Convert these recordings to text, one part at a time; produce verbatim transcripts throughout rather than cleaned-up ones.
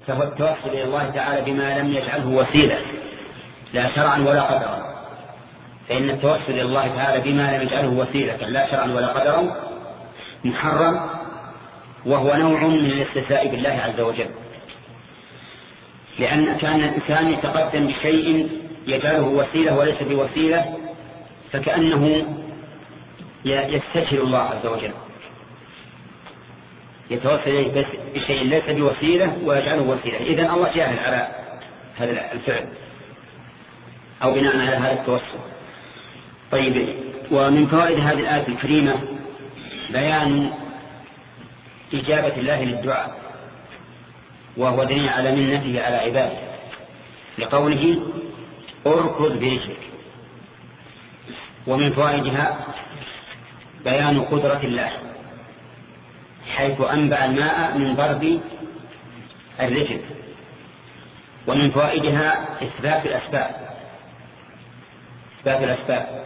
فهو التوسل إلى الله تعالى بما لم يجعله وسيلة لا شرعا ولا قدرا، فإن التوسل إلى الله تعالى بما لم يجعله وسيلة لا شرعا ولا قدرا محرم، وهو نوع من الاستهزاء بالله عز وجل، لأن كان الإنسان يتقدم بشيء يجعله وسيلة وليس بوسيلة، فكأنه يستجهل الله عز وجل، يتوسل إليه بشيء ليس بوسيلة ويجعله وسيلة. إذن الله جاهل على هذا الفعل أو بناء على هذا التوسل. طيب، ومن فوائد هذه الآية الكريمة بيان إجابة الله للدعاء، وهو دليل على منته على عباده، لقوله اركض برجلك. ومن فوائدها بيان قدرة الله، حيث أنبع الماء من ضرب الرجل. ومن فوائدها إثبات الأسباب، إثبات الأسباب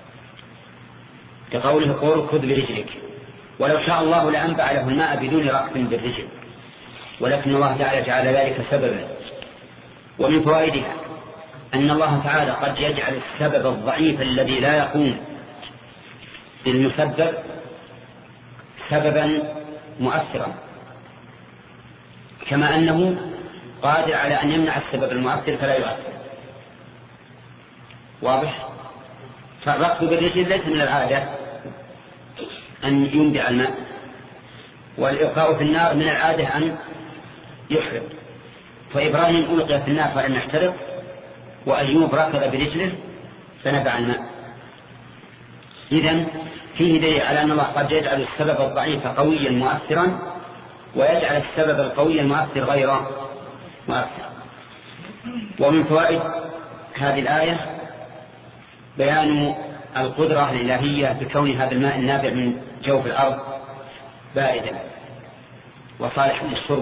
كقوله اركض برجلك، ولو شاء الله لأنبع له الماء بدون رأس بالرجل، ولكن الله تعالى جعل ذلك سببا. ومن فوائدها أن الله تعالى قد يجعل السبب الضعيف الذي لا يقوم بالمسبب سببا مؤثرا، كما أنه قادر على أن يمنع السبب المؤثر فلا يؤثر. واضح؟ فالرقص بالرجل ليس من العادة أن ينبع الماء، والإلقاء في النار من العادة أن يحرق. فإبراهيم ألقي في النار فلم يحترق، وأيوب ركض برجله فنبع الماء. إذن فيه دليل على أن الله قد يجعل السبب الضعيف قويا مؤثرا، ويجعل السبب القوي المؤثر غير مؤثر. ومن فوائد هذه الآية بيان القدرة الإلهية بكون هذا الماء النابع من جوف الأرض باردا وصالح للشرب.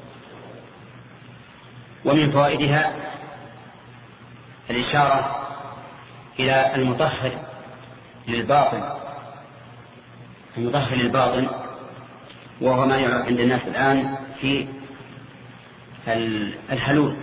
ومن فوائدها الإشارة إلى المطهر للباطن، المطهر للباطن، وهو ما يعرف عند الناس الآن في الحلول،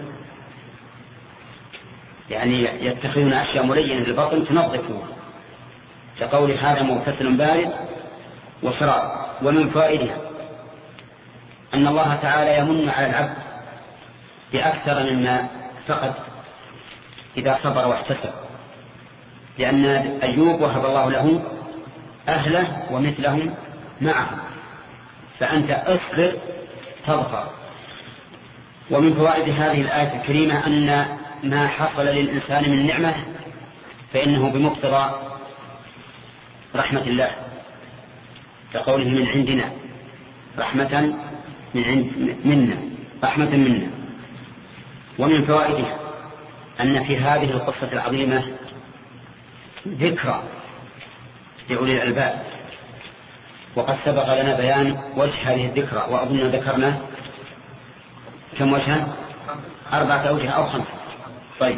يعني يتخذون أشياء ملينة للباطن تنظفه، كقول هذا مغتسل بارد وشراب. ومن فوائدها أن الله تعالى يمن على العبد بأكثر مما فقد إذا صبر واحتسب، لأن أيوب وهب الله له أهله ومثلهم معهم، فأنت أصبر تظفر. ومن فوائد هذه الآية الكريمة أن ما حصل للإنسان من نعمة فإنه بمقتضى رحمة الله، كقوله من عندنا رحمة من عند منا رحمة منا. ومن فوائدها أن في هذه القصة العظيمة ذكرى لأولي الألباب، وقد سبق لنا بيان وجه هذه الذكرى، وأظن ذكرنا كم وجها؟ أربعة أوجه أو خمسة. طيب،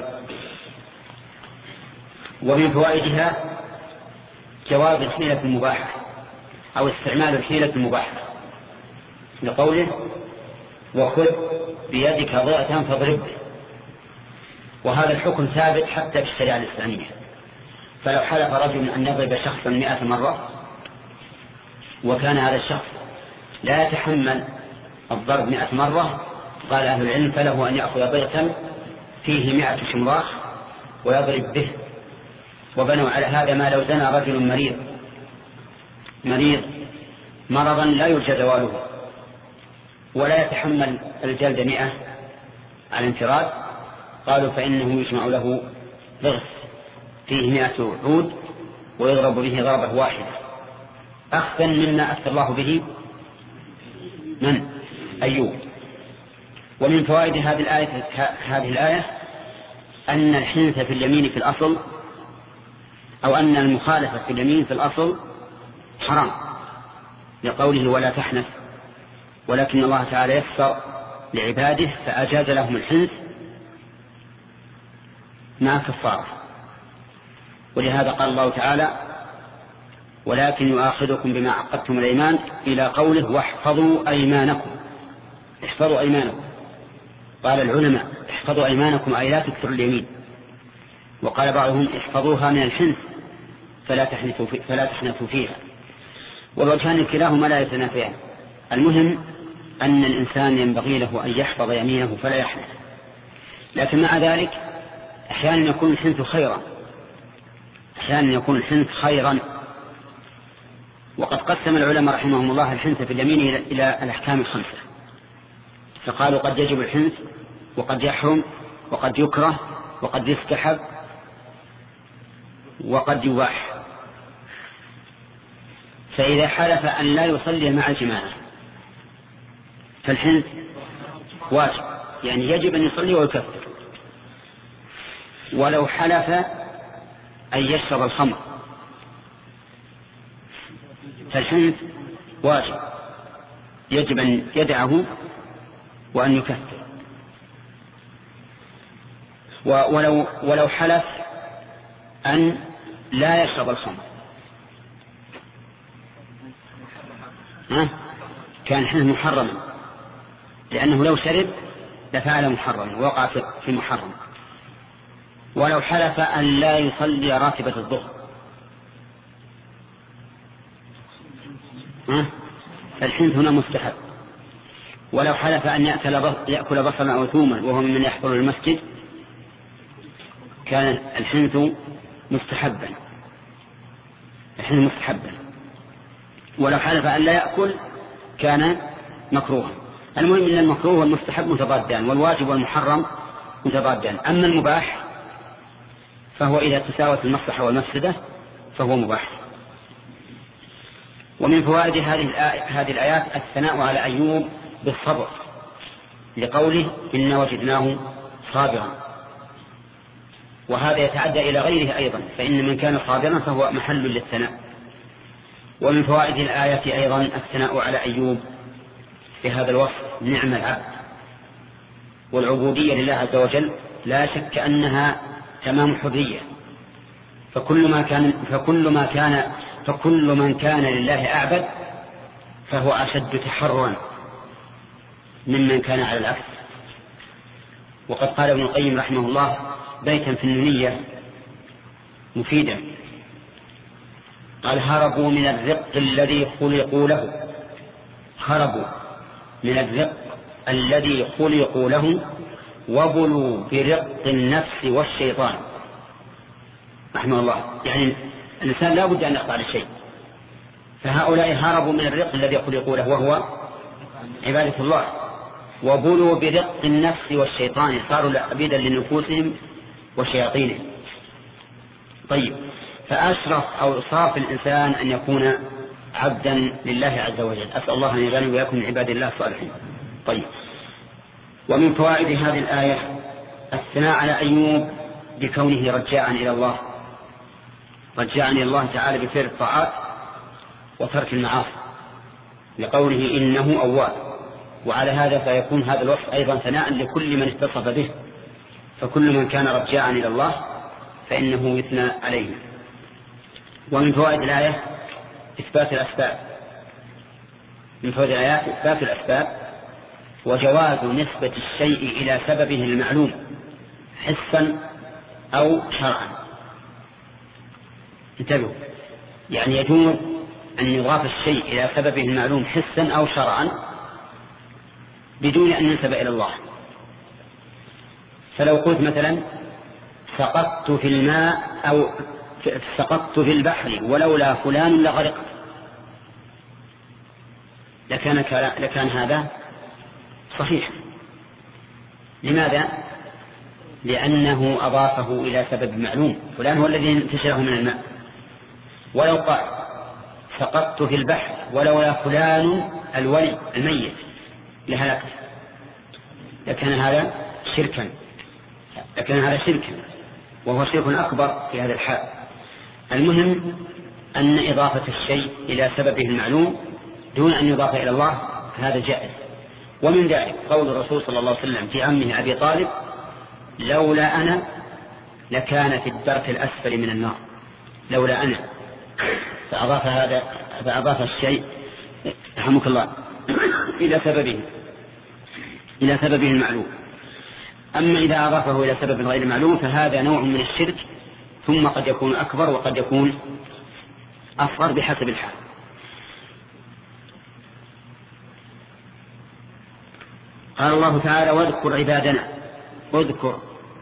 ومن فوائدها جواز الحيلة المباحة أو استعمال الحيلة المباحة، لقوله وخذ بيدك ضغطا فاضرب به. وهذا الحكم ثابت حتى في الشريعة الإسلامية، فلو حلف رجل أن يضرب شخصا مئة مرة وكان هذا الشخص لا يتحمل الضرب مئة مرة، قال أهل العلم فله أن يأخذ ضغطا فيه مئة شمراخ ويضرب به. وبنوا على هذا ما لو زنى رجل مريض مريض مرضا لا يرجى زواله ولا يتحمل الجلد مئة على انفراد، قالوا فإنه يجمع له ضغط فيه مئة عود ويضرب به ضربة واحدة، أخذا مما أفتى الله به من أيوب. ومن فوائد هذه الآية, هذه الآية أن الحنث في اليمين في الأصل، أو أن المخالفة في اليمين في الأصل حرام، لقوله ولا تحنث، ولكن الله تعالى يسر لعباده فأجاز لهم الحنث مع كفارة. ولهذا قال الله تعالى ولكن يؤاخذكم بما عقدتم الأيمان إلى قوله واحفظوا أيمانكم، احفظوا أيمانكم. قال العلماء احفظوا أيمانكم أي لا تكثروا اليمين، وقال بعضهم احفظوها من الحنث فلا تحنثوا في فلا تحنثوا فيها، والوجهان كلاهما لا يتنافيان. المهم أن الإنسان ينبغي له أن يحفظ يمينه فلا يحنث، لكن مع ذلك أحيانا يكون الحنث خيرا، أحيانا يكون الحنث خيرا. وقد قسم العلماء رحمهم الله الحنث في اليمين إلى الأحكام الخمسة، فقالوا قد يجب الحنث وقد يحرم وقد يكره وقد يستحب وقد يباح. فإذا حلف أن لا يصلي مع الجماعة فالحنث واجب، يعني يجب أن يصلي ويكفر. ولو حلف أن يشرب الخمر فالحنث واجب، يجب أن يدعه وأن يكفر. ولو, ولو حلف أن لا يشرب الخمر كان الحنث محرما، لأنه لو شرب لفعل محرما ووقع في محرم. ولو حلف أن لا يصلي راتبة الظهر فالحنث هنا مستحب. ولو حلف أن يأكل بصلا أو ثوما وهو ممن يحضر المسجد كان الحنث مستحبا، الحنث مستحبا. ولو حلف أن لا يأكل كان مكروها. المهم أن المكروه والمستحب متضادان، والواجب والمحرم متضادان. أما المباح فهو إذا تساوت المصلحة والمفسدة فهو مباح. ومن فوائد هذه الآيات الثناء على أيوب بالصبر، لقوله إنا وجدناه صابرا، وهذا يتعدى إلى غيره أيضا، فإن من كان صابرا فهو محل للثناء. ومن فوائد الآية أيضا الثناء على أيوب بهذا الوصف: نعم العبد. والعبودية لله عز وجل لا شك أنها تمام حرية، فكل ما كان فكل ما كان فكل من كان لله أعبد فهو أشد تحررا ممن كان على العكس. وقد قال ابن القيم رحمه الله بيتا في النونية مفيدا، قال: هربوا من الرق الذي خلقوا له هربوا من الرق الذي خلقوا له وبلوا برق النفس والشيطان. رحمه الله، يعني الإنسان لا بد أن يخضع للشيء، فهؤلاء هربوا من الرق الذي خلقوا له وهو عبادة الله، وبلوا برق النفس والشيطان، صاروا عبيدا لنفوسهم وشياطينهم. طيب، فأشرف أوصاف الإنسان أن يكون عبدا لله عز وجل. أسأل الله أن يجعلنا ويكون من عباد الله الصالحين. طيب، ومن فوائد هذه الآية الثناء على أيوب بكونه رجاء إلى الله، رجاء إلى الله تعالى بفعل الطاعات وترك المعاصي، لقوله إنه أواب. وعلى هذا فيكون هذا الوصف أيضا ثناء لكل من اتصف به، فكل من كان رجاء إلى الله فإنه يثنى عليه. ومن فوائد الآية إثبات الأسباب، من فوائد الآيات إثبات الأسباب وجواز نسبة الشيء إلى سببه المعلوم حسا أو شرعا. انتبهوا، يعني يجوز أن يضاف الشيء إلى سببه المعلوم حسا أو شرعا بدون أن ينسب إلى الله. فلو قلت مثلا سقطت في الماء أو سقطت في البحر ولولا فلان لغرقت، لكان, لكان هذا صحيح. لماذا؟ لأنه أضافه إلى سبب معلوم، فلان هو الذي انتشره من الماء. ولو قال سقطت في البحر ولولا فلان الولي الميت لهلكت، لكان هذا شركا، لكن هذا شركا وهو شرك أكبر في هذا الحال. المهم أن إضافة الشيء إلى سببه المعلوم دون أن يضاف إلى الله هذا جائز. ومن ذلك قول الرسول صلى الله عليه وسلم في عمه أبي طالب: لولا أنا لكان في الدرك الأسفل من النار، لولا أنا، فأضاف هذا فأضاف الشيء رحمك الله إلى سببه إلى سببه المعلوم. أما إذا أضافه إلى سبب غير معلوم فهذا نوع من الشرك، ثم قد يكون أكبر وقد يكون أصغر بحسب الحال. قال الله تعالى واذكر عبادنا. اذكر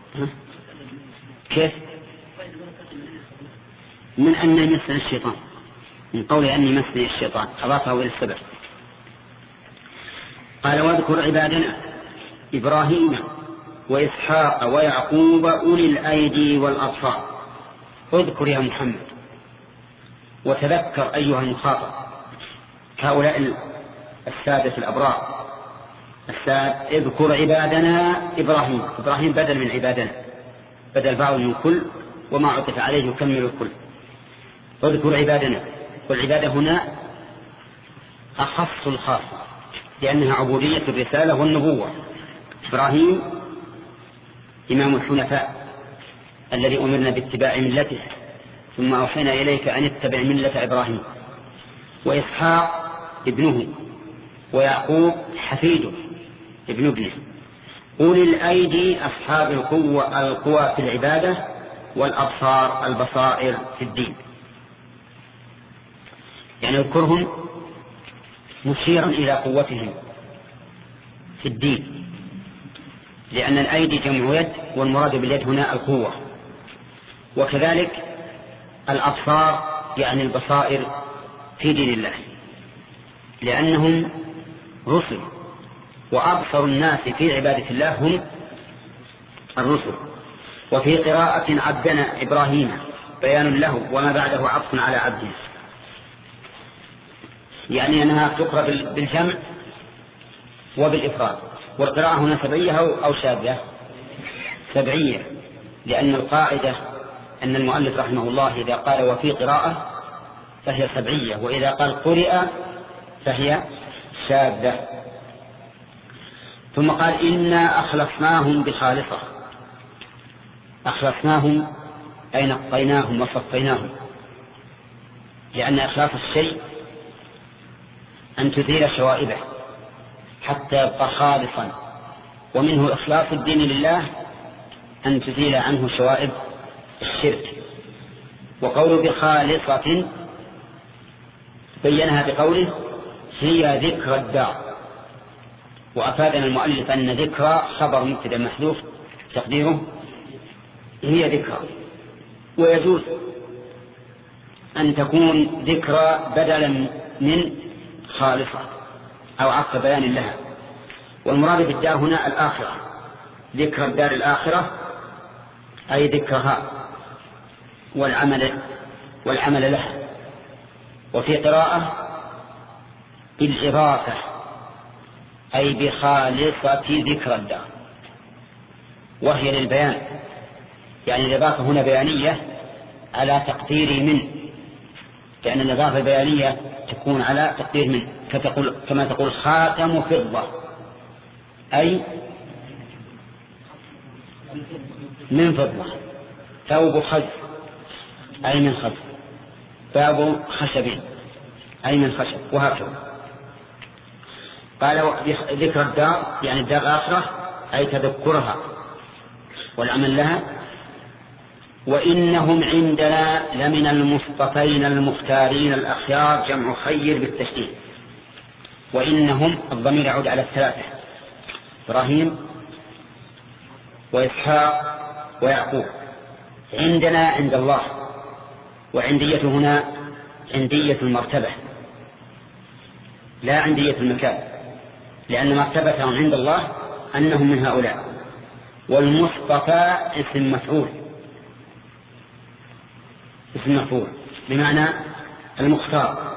كيف؟ من أن يمسني الشيطان، من قول أن يمسني الشيطان أضافه إلى السبب. قال واذكر عبادنا إبراهيم وإسحاق ويعقوب أولي الأيدي والأبصار. اذكر يا محمد وتذكر أيها المخاطب هؤلاء السادة الأبرار السادة. اذكر عبادنا إبراهيم، إبراهيم بدل من عبادنا، بدل بعض من كل وما عطف عليه يكمل الكل. اذكر عبادنا، والعبادة هنا أخص الخاص لأنها عبودية الرسالة والنبوة. إبراهيم إمام الحنفاء الذي أمرنا باتباع ملته، ثم أوحينا إليك أن اتبع ملة إبراهيم. وإسحاق ابنه، ويعقوب حفيده ابن ابنه. أولي الأيدي أصحاب القوة القوى في العبادة، والأبصار البصائر في الدين. يعني اذكرهم مشيرا إلى قوتهم في الدين، لأن الأيدي جمع يد، والمراد باليد هنا القوة. وكذلك الأبصار يعني البصائر في دين الله، لأنهم رسل، وأبصر الناس في عبادة الله هم الرسل. وفي قراءة عبدنا إبراهيم بيان له وما بعده عطف على عبده، يعني أنها تقرأ بالجمع وبالإفراد. والقراءة هنا سبعية أو شاذة؟ سبعية، لأن القاعدة أن المؤلف رحمه الله إذا قال وفي قراءة فهي سبعية، وإذا قال قرئ فهي شاذة. ثم قال إنا أخلصناهم بخالصة. أخلصناهم أي نقيناهم وصفيناهم، لأن إخلاص الشيء أن تزيل شوائبه حتى يبقى خالصا، ومنه إخلاص الدين لله أن تزيل عنه شوائب الشرك. وقول بخالصة بينها بقوله هي ذكر الدار، وأفادنا المؤلف أن ذكرى خبر مبتدأ محذوف تقديره هي ذكرى. ويجوز أن تكون ذكرى بدلا من خالصة أو عقب بيان لها. والمراد بالدار هنا الآخرة، ذكر الدار الآخرة أي ذكرها والعمل والعمل لها. وفي قراءة بالإضافة أي بخالصة ذكر الدار، وهي للبيان، يعني الإضافة هنا بيانية على تقدير من، لأن الإضافة البيانية تكون على تقدير من، فتقول كما تقول خاتم فضة أي من فضة، ثوب خز أي من خز، باب خشب أي من خشب، وهكذا. قال ذكر الدار يعني الدار الآخرة أي تذكرها والعمل لها. وإنهم عندنا لمن المصطفين المختارين الأخيار، جمع خير بالتشديد. وإنهم الضمير يعود على الثلاثة، إبراهيم وإسحاق ويعقوب. عندنا عند الله، وعندية هنا عندية المرتبة لا عندية المكان، لأن مرتبتهم عند الله أنهم من هؤلاء. والمصطفى اسم مفعول، اسم مفعول بمعنى المختار.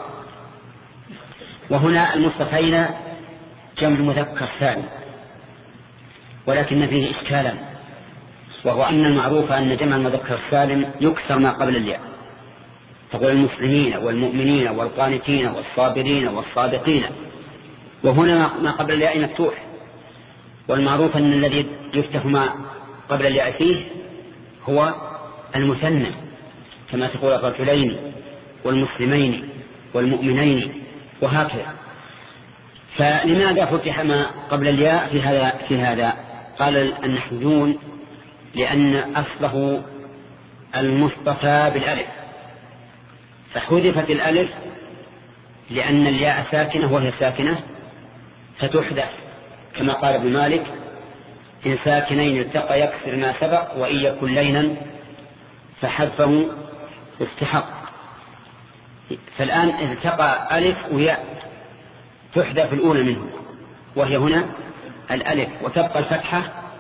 وهنا المصطفين جمع مذكر ثاني، ولكن فيه إشكالا، وهو أن المعروف أن جمع المذكر السالم يكسر ما قبل الياء، تقول المسلمين والمؤمنين والقانتين والصابرين والصادقين، وهنا ما قبل الياء مفتوح. والمعروف أن الذي يفتح ما قبل الياء فيه هو المثنى، كما تقول الرجلين والمسلمين والمؤمنين وهكذا. فلماذا فتح ما قبل الياء في هذا في هذا قال النحويون لأن أصله المصطفى بالألف، فحذفت الألف لأن الياء ساكنة وهي ساكنة فتحذف، كما قال ابن مالك: إن ساكنين التقى يكسر ما سبق، وإن يكن لينا فحذفه استحق. فالآن التقى ألف وياء تحذف الأولى منه وهي هنا الألف، وتبقى الفتحة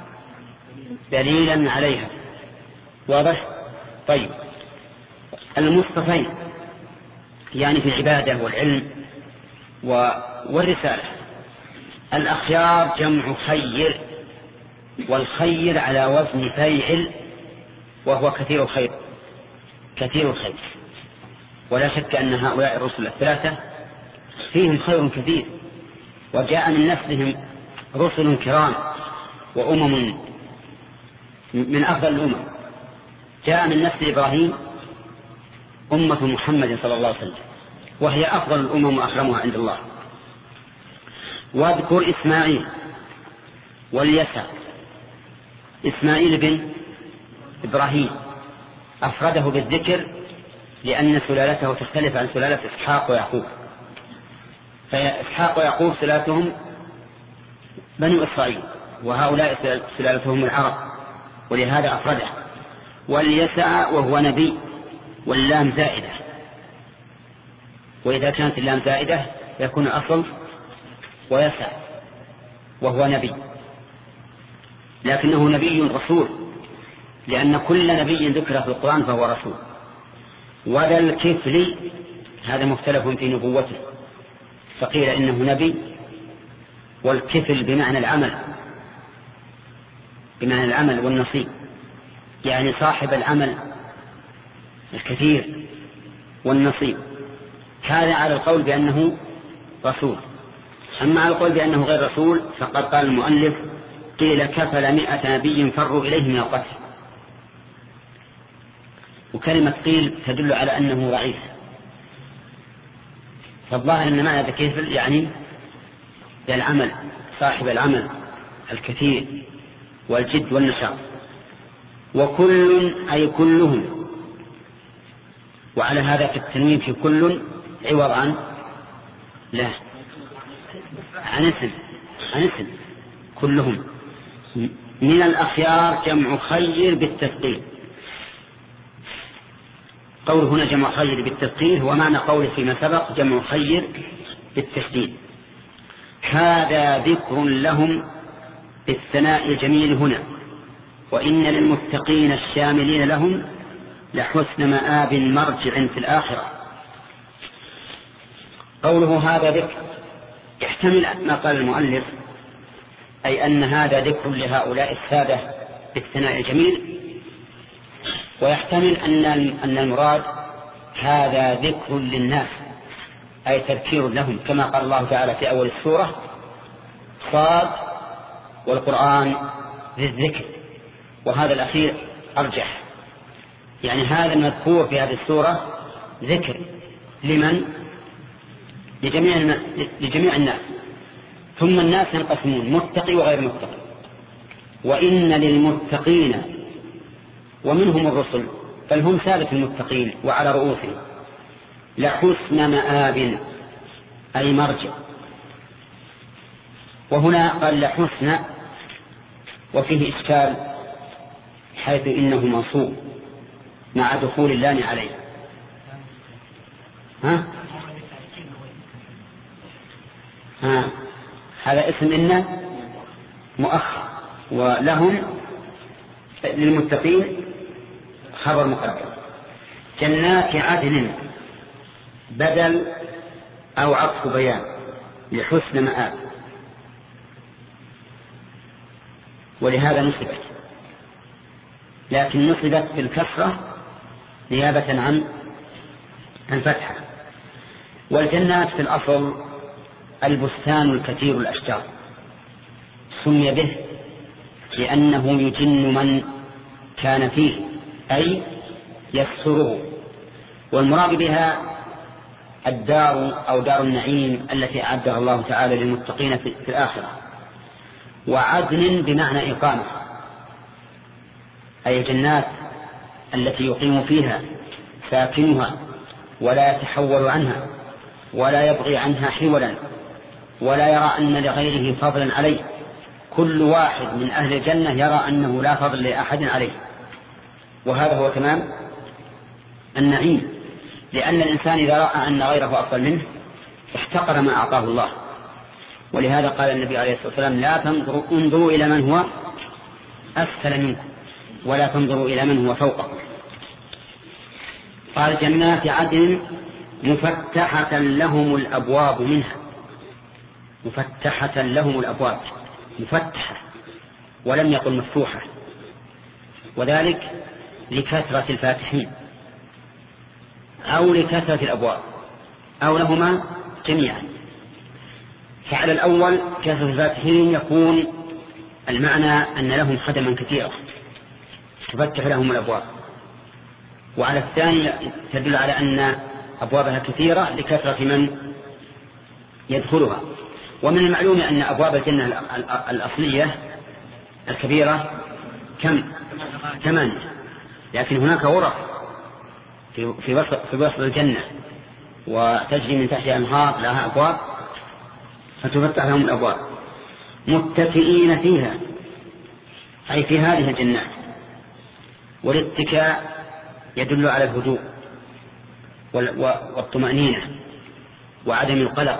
دليلا عليها. واضح؟ طيب، المصطفين يعني في العبادة والعلم والرسالة. الأخيار جمع خير، والخير على وزن فيعل، وهو كثير الخير كثير الخير. ولا شك أن هؤلاء الرسل الثلاثة فيهم خير كثير، وجاء من نسلهم رسل كرام وأمم من أفضل الأمم. جاء من نسل إبراهيم أمة محمد صلى الله عليه وسلم، وهي أفضل الأمم وأكرمها عند الله. واذكر إسماعيل واليسع. إسماعيل بن إبراهيم أفرده بالذكر لأن سلالته تختلف عن سلالة إسحاق ويعقوب، فإسحاق ويعقوب سلالتهم بنو إسرائيل، وهؤلاء سلالتهم العرب، ولهذا أفرده. واليسع وهو نبي، واللام زائدة، وإذا كانت اللام زائدة يكون الأصل ويسع، وهو نبي، لكنه نبي رسول، لأن كل نبي ذكر في القرآن فهو رسول. وذا الكفل هذا مختلف في نبوته، فقيل إنه نبي، والكفل بمعنى العمل بمعنى العمل والنصيب، يعني صاحب العمل الكثير والنصيب. هذا على القول بأنه رسول. أما على القول بأنه غير رسول فقد قال المؤلف: قيل كفل مئة نبي فروا إليه من القتل. وكلمة قيل تدل على أنه ضعيف، فالظاهر أن معنى كفل يعني العمل، صاحب العمل الكثير والجد والنشاط. وكل أي كلهم، وعلى هذا في التنوين في كل عوض عن لا عن اسم عن اسم كلهم. من الأخيار جمع خير بالتثقيل. قول هنا جمع خير بالتثقيل هو معنى قوله فيما سبق جمع خير بالتشديد. هذا ذكر لهم بالثناء الجميل هنا، وإن للمتقين الشاملين لهم لحسن مآب مرجع في الآخرة. قوله هذا ذكر يحتمل ما قال المؤلف، أي أن هذا ذكر لهؤلاء السادة بالثناء الجميل، ويحتمل أن أن المراد هذا ذكر للناس، أي تذكير لهم، كما قال الله تعالى في أول السورة: صاد والقرآن ذي الذكر. وهذا الأخير أرجح، يعني هذا المذكور في هذه السورة ذكر لمن؟ لجميع لجميع الناس. ثم الناس ينقسمون متقي وغير متقي. وإن للمتقين، ومنهم الرسل بل هم سادة المتقين وعلى رؤوسهم، لحسن مآب أي مرجع. وهنا قال لحسن وفيه إشكال، حيث إنه منصوب مع دخول اللام عليه. ها؟ ها هذا اسم إن مؤخر، ولهم للمتقين خبر مقدم. جنات عدن بدل أو عطف بيان لحسن مآب، ولهذا نصبت، لكن نصبت بالكسرة نيابة عن الفتحة. والجنات في الأصل البستان الكثير الأشجار، سمي به لأنه يجن من كان فيه، أي يكسره. والمراد بها الدار أو دار النعيم التي أعدها الله تعالى للمتقين في الآخرة. وعدن بمعنى إقامة، أي الجنات التي يقيم فيها ساكنها ولا يتحول عنها ولا يبغي عنها حولا ولا يرى أن لغيره فضلا عليه. كل واحد من أهل الجنة يرى أنه لا فضل لأحد عليه، وهذا هو تمام النعيم، لأن الإنسان إذا رأى أن غيره أفضل منه احتقر ما أعطاه الله. ولهذا قال النبي عليه الصلاة والسلام لا تنظروا انظروا إلى من هو أسفل منكم ولا تنظروا إلى من هو فوقكم. قال جنات عدن مفتحة لهم الأبواب منها، مفتحة لهم الأبواب، مفتحة ولم يقل مفتوحة، وذلك لكثرة الفاتحين أو لكثرة الأبواب أو لهما جميعا. فعلى الأول كثرة الفاتحين يكون المعنى أن لهم خدما كثيرة تفتح لهم الأبواب، وعلى الثاني تدل على أن أبوابها كثيرة لكثرة من يدخلها. ومن المعلوم أن أبواب الجنة الأصلية الكبيرة كم؟ ثمانية، لكن هناك غرف في وسط في وسط الجنة وتجري من تحتها أنهار لها أبواب فتفتح لهم الأبواب. متكئين فيها أي في هذه الجنات، والاتكاء يدل على الهدوء والطمأنينة وعدم القلق،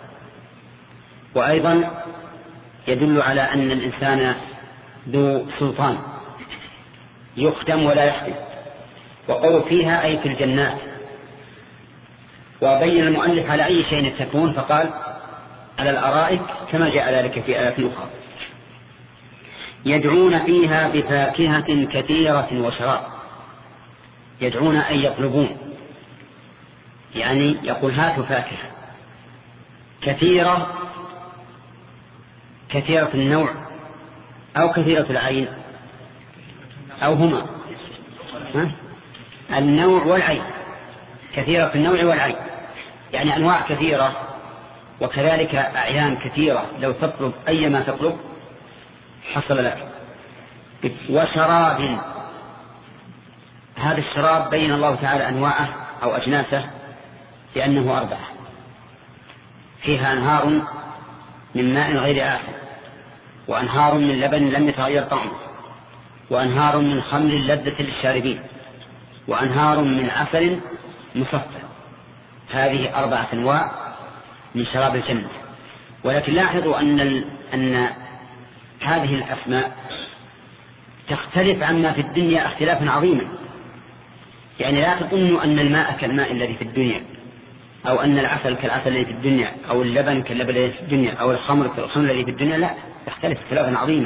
وأيضا يدل على أن الإنسان ذو سلطان يخدم ولا يخدم. وقول فيها أي في الجنات، وبين المؤلف على أي شيء تكون فقال على الأرائك كما جاء ذلك في آيات أخرى. يدعون فيها بفاكهة كثيرة وشراب. يدعون أي يطلبون، يعني يقول هاتوا فاكهة كثيرة، كثيرة النوع أو كثيرة العين أو هما، ها؟ النوع والعين، كثيرة النوع والعين يعني أنواع كثيرة وكذلك أعيان كثيرة، لو تطلب أي ما تطلب حصل لك. وشراب، هذا الشراب بين الله تعالى أنواعه أو أجناسه لأنه أربعة، فيها أنهار من ماء غير آخر، وأنهار من لبن لم يتغير طعمه، وأنهار من خمر لذة للشاربين، وأنهار من عسل مصفى. هذه أربعة أنواع من شراب الجنة. ولكن لاحظوا أن, ال... أن هذه الأسماء تختلف عما في الدنيا اختلافا عظيما. يعني لا تظنوا أن الماء كالماء الذي في الدنيا، أو أن العسل كالعسل الذي في الدنيا، أو اللبن كاللبن الذي في الدنيا، أو الخمر كالخمر الذي في الدنيا. لا، تختلف اختلافا عظيما،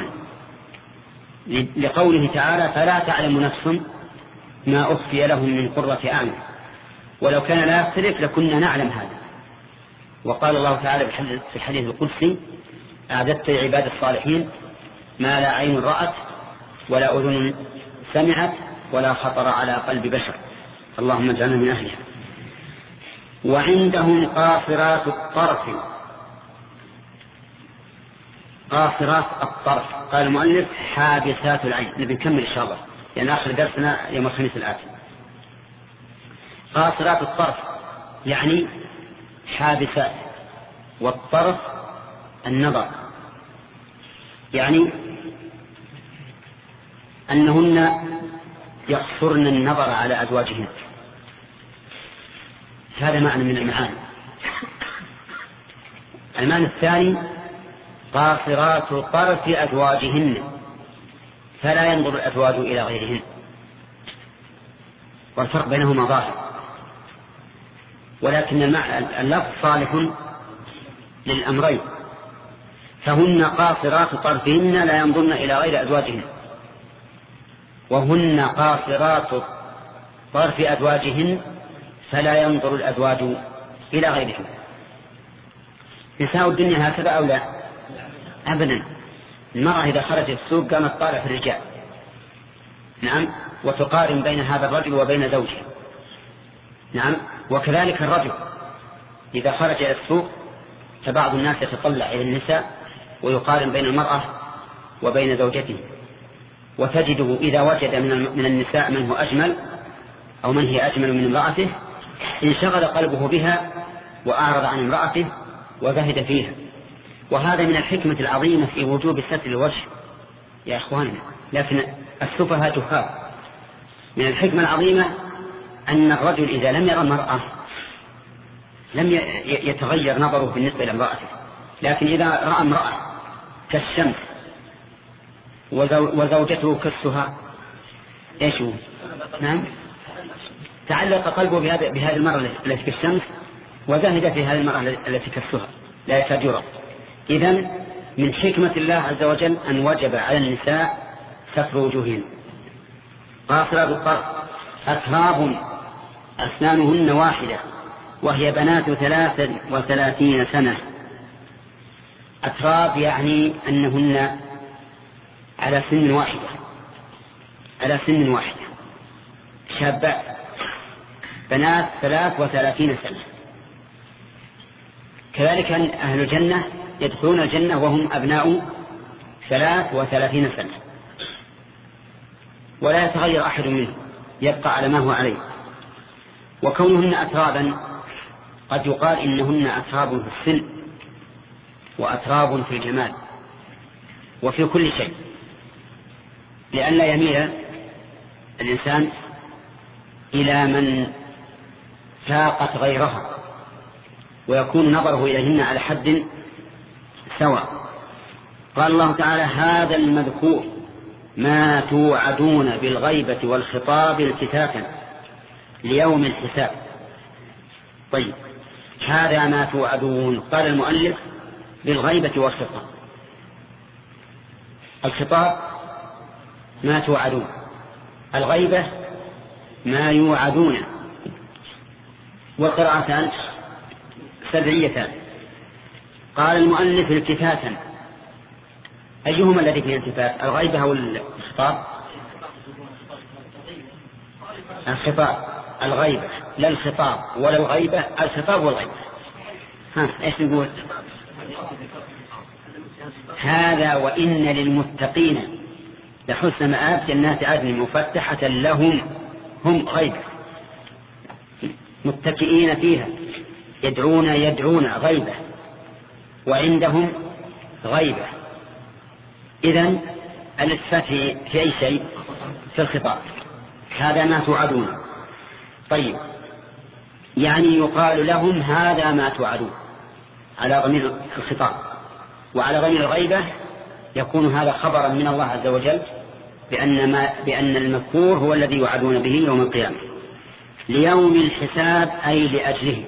لقوله تعالى فلا تعلم نفس ما أخفي لهم من قرة أعين. ولو كان لا يختلف لكنا نعلم هذا. وقال الله تعالى في الحديث القدسي أعددت لعباد الصالحين ما لا عين رأت ولا أذن سمعت ولا خطر على قلب بشر. اللهم اجعلنا من أهلها. وعندهم قاصرات الطرف. قاصرات الطرف قال المؤلف حابسات العين. نبي نكمل إن شاء الله لأن آخر درسنا يوم الخميس الآتي. قاصرات الطرف يعني حابسات، والطرف النظر، يعني أنهن يقصرن النظر على أزواجهن. هذا معنى من المعاني. المعنى الثاني قاصرات طرف أزواجهن، فلا ينظر الأزواج إلى غيرهن، والفرق بينهما ظاهر، ولكن اللفظ صالح للأمرين. فهن قاصرات طرفهن لا ينظرن إلى غير أزواجهن، وهن قاصرات طرف أزواجهن فلا ينظر الأزواج إلى غيرهن. نساء الدنيا هكذا أو لا؟ أبدا. المرأة إذا خرجت السوق قامت طالع في الرجال، نعم، وتقارن بين هذا الرجل وبين زوجه، نعم. وكذلك الرجل إذا خرج إلى السوق فبعض الناس يتطلع إلى النساء ويقارن بين المرأة وبين زوجته، وتجده إذا وجد من النساء من هو أجمل أو من هي أجمل من امرأته انشغل قلبه بها وأعرض عن امرأته وزهد فيها. وهذا من الحكمة العظيمة في وجوب ستر الوجه يا إخواننا، لكن السفهاء جهال. من الحكمة العظيمة أن الرجل إذا لم يرى المرأة لم يتغير نظره بالنسبة لامرأته، لكن إذا رأى امرأة كالشمس وزوجته كالسها إيش هو؟ نعم، تعلق قلبه بهذه المرأة التي كالشمس وزهد في هذه المرأة التي كالسها لا يكاد يرى. إذن من حكمة الله عز وجل أن وجب على النساء ستر وجوههن. قاصرات الطرف أتراب أسنانهن واحدة وهي بنات ثلاث وثلاثين سنة. أتراب يعني أنهن على سن واحدة على سن واحدة شابات بنات ثلاث وثلاثين سنة. كذلك أهل الجنة يدخلون الجنة وهم أبناء ثلاث وثلاثين سنة ولا يتغير أحد منهم، يبقى على ما هو عليه. وكونهن أترابا قد يقال إنهن أتراب في السن وأتراب في الجمال وفي كل شيء، لأن لا يميل الإنسان إلى من ساقت غيرها ويكون نظره إليهن على حد سواء. قال الله تعالى: هذا المذكور ما توعدون بالغيبة والخطاب الكتابا ليوم الحساب. طيب، هذا ما توعدون، قال المؤلف بالغيبة والخطاب. الخطاب ما توعدون، الغيبة ما يوعدون، والقراءتان سبعيتان. قال المؤلف التفاتا، أيهما الذي فيه التفات، الغيبة أو الخطاب؟ الخطاب، الغيبة لا الخطاب ولا الغيبة، الخطاب والغيبة. ها ايش نقول؟ هذا وإن للمتقين لحسن مآب جنات عدن مفتحة لهم، هم غيبة متكئين فيها يدعون يدعون غيبة وعندهم غيبة. إذن الإثبات في أي شيء؟ في الخطاب. هذا ما توعدون. طيب، يعني يقال لهم هذا ما توعدون على ضمير الخطاب، وعلى ضمير الغيبة يكون هذا خبرا من الله عز وجل بأن, ما بأن المذكور هو الذي يوعدون به يوم القيامة ليوم الحساب، أي لأجله.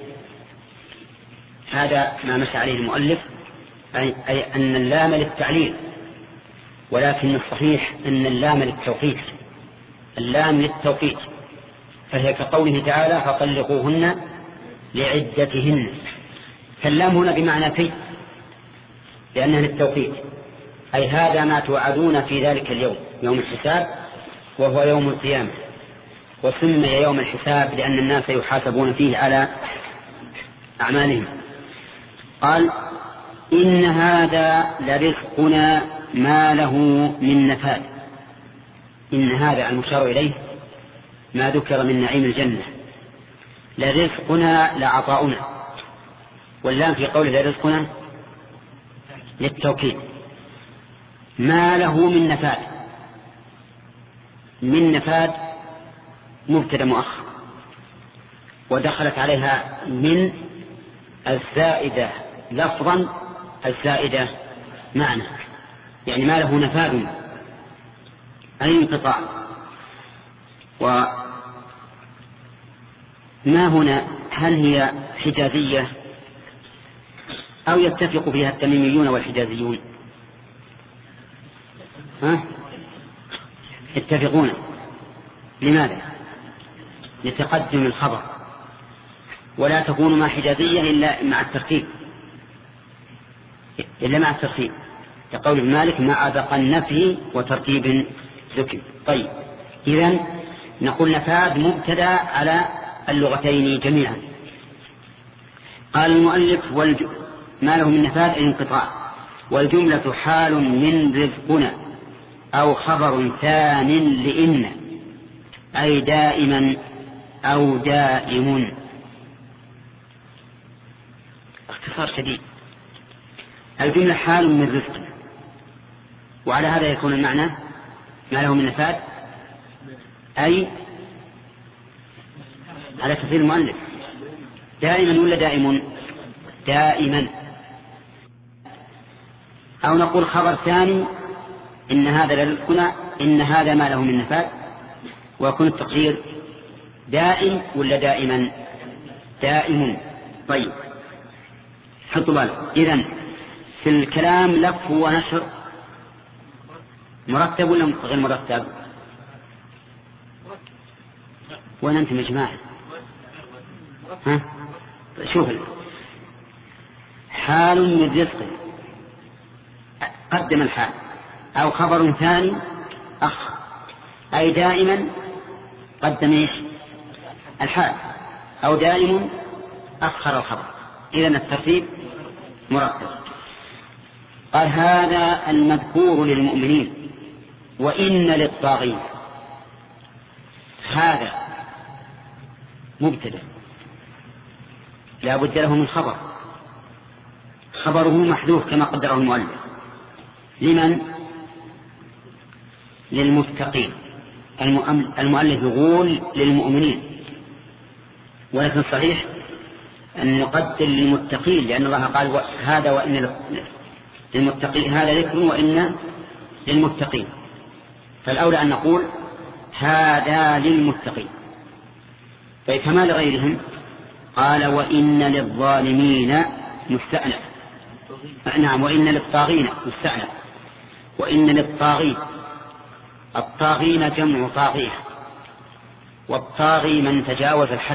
هذا ما مشى عليه المؤلف، أي, أي أن اللام للتعليل، ولكن الصحيح أن اللام للتوقيت، اللام للتوقيت، فهي كقوله تعالى: فطلقوهن لعدتهن. فاللام هنا بمعنى في، لأنها للتوقيت، أي هذا ما توعدون في ذلك اليوم يوم الحساب، وهو يوم القيامة. وسمي يوم الحساب لأن الناس يحاسبون فيه على أعمالهم. قال: إن هذا لرزقنا ما له من نفاد. إن هذا المشار إليه ما ذكر من نعيم الجنة، لرزقنا لعطاؤنا، واللام في قوله لرزقنا للتوكيد. ما له من نفاد، من نفاد مبتدا مؤخر، ودخلت عليها من الزائدة لفظا الزائدة معنى، يعني ما له نفاد أي انقطاع. وما هنا هل هي حجازية أو يتفق فيها التميميون والحجازيون؟ ها؟ يتفقون. لماذا؟ لتقدم الخبر، ولا تكون مع حجازية إلا مع الترتيب، إلا مع الترتيب، كقول ابن مالك: مع ذق النفي وترتيب ذكي. طيب، إذن نقول نفاد مبتدا على اللغتين جميعا. قال المؤلف: والج... ما له من نفاد انقطاع، والجملة حال من رزقنا أو خبر ثان لإن أي دائما أو دائم. اختصار شديد. الجملة حال من رزق، وعلى هذا يكون المعنى ما له من نفاذ، أي على تفسير المؤلف دائما ولا دائم؟ دائما. أو نقول خبر ثاني إن هذا للكنى إن هذا ما له من نفاذ، ويكون التقدير دائم ولا دائما؟ دائم. طيب حطوا بالك، إذن في الكلام لف ونشر مرتب ولا غير مرتب؟ وين أنتم يا جماعة؟ ها شوف، حال من رزق قدم الحال، أو خبر ثاني أخ، أي دائما قدم إيش؟ الحال، أو دائم أخر الخبر. إذن الترتيب مرتب. قال هذا المذكور للمؤمنين وإن للطاغين. هذا مبتدأ لا بد له من خبر، خبره محذوف كما قدره المؤلف. لمن؟ للمتقين. المؤلف يقول للمؤمنين، ولكن صحيح أن نقدر للمتقين، لأن الله قال هذا وإن للمتقين، هذا ذكر وإن للمتقين، فالأولى أن نقول هذا للمتقين. فكما لغيرهم قال وإن للظالمين مستأنف. نعم، وإن للطاغين مستأنف. وإن للطاغين، الطاغين جمع طاغية، والطاغي من تجاوز الحد،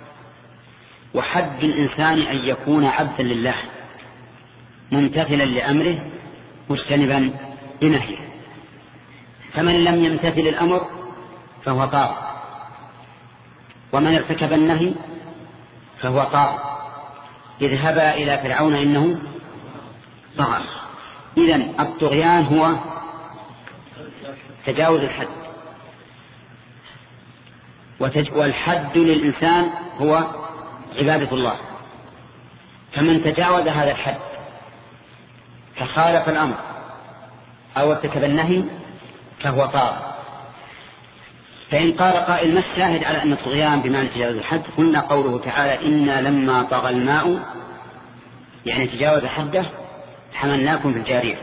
وحد الإنسان أن يكون عبدا لله ممتثلا لأمره مجتنبا لنهيه. فمن لم يمتثل الأمر فهو طاغ، ومن ارتكب النهي فهو طاغ. اذهبا إلى فرعون إنه طغى. إذن الطغيان هو تجاوز الحد، والحد للإنسان هو عبادة الله. فمن تجاوز هذا الحد فخالف الأمر أو ارتكب النهي فهو طاغ. فإن قال قائل ما الشاهد على أن الطغيان بمعنى تجاوز الحد؟ قلنا قوله تعالى إنا لما طغى الماء، يعني تجاوز حده، حملناكم في الجارية.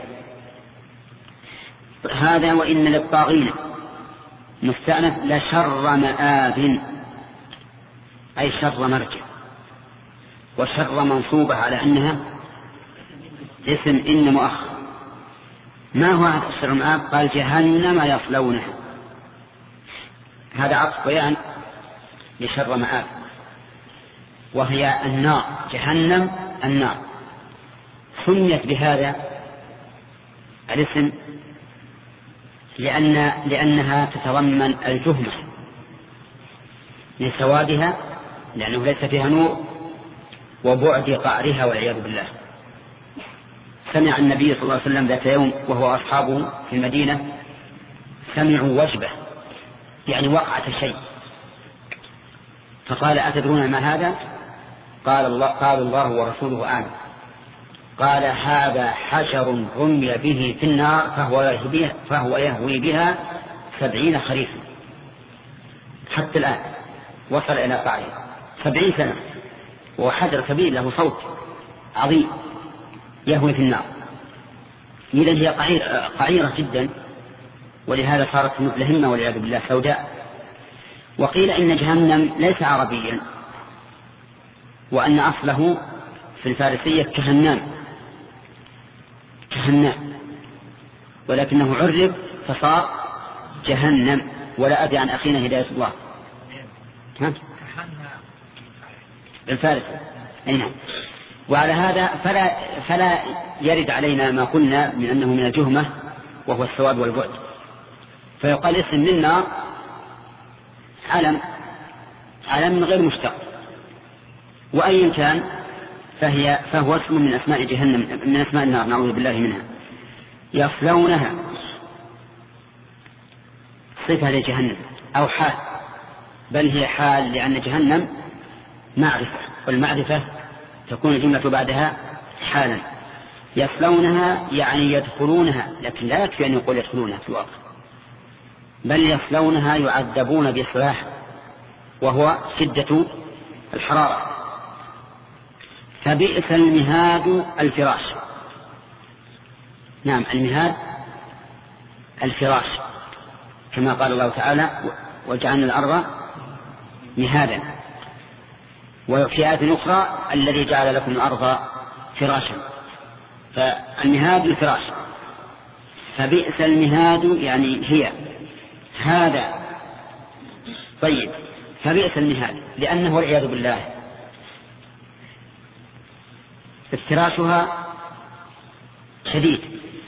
هذا وإن للطاغين مستأنف لشر مآب، أي شر مرجع، وشر منصوبة على أنها اسم إن مؤخر. ما هو هذا الشر مآب؟ قال جهنم يصلونها، هذا عطف بيان لشر مآب، وهي النار، جهنم النار. سميت بهذا الاسم لأن لأنها تتضمن الجهمة من سوادها، لأنه ليس فيها نور، وبعد قعرها والعياذ بالله. سمع النبي صلى الله عليه وسلم ذات يوم وهو أصحابه في المدينة سمعوا وجبة، يعني وقعة شيء، فقال أتدرون ما هذا؟ قال الله, قال الله ورسوله أعلم. قال هذا حجر رمي به في النار فهو يهوي, فهو يهوي بها سبعين خريفا. حتى الآن وصل إلى قعره سبعين سنة، وحجر كبير له صوت عظيم يهوي في النار. إذن هي قعيرة جدا، ولهذا صارت ملهمة والعياذ بالله سوداء. وقيل إن جهنم ليس عربيا، وأن أصله في الفارسية كهنان كهنان، ولكنه عرب فصار جهنم. ولا أدري عن أخينا هداية الله الفارسي. نعم. وعلى هذا فلا, فلا يرد علينا ما قلنا من أنه من الجهمة وهو السواد والبعد، فيقال اسم للنار علم علم من غير مشتق، وأي كان فهي فهو اسم من أسماء جهنم، من أسماء النار، نعوذ بالله منها. يصلونها صفة لجهنم أو حال، بل هي حال، لأن جهنم معرفة، والمعرفة تكون الجملة بعدها حالا. يصلونها يعني يدخلونها، لكن لا يكفي أن يقول يدخلونها في الواقع، بل يصلونها يعذبون بإصلاح، وهو شدة الحرارة. فبئس المهاد الفراش. نعم، المهاد الفراش، كما قال الله تعالى وجعلنا الأرض مهادا، وفي آية أخرى الذي جعل لكم الأرض فراشا. فالمهاد الفراش. فبئس المهاد يعني هي هذا. طيب، فبئس المهاد لأنه والعياذ بالله افتراشها شديد،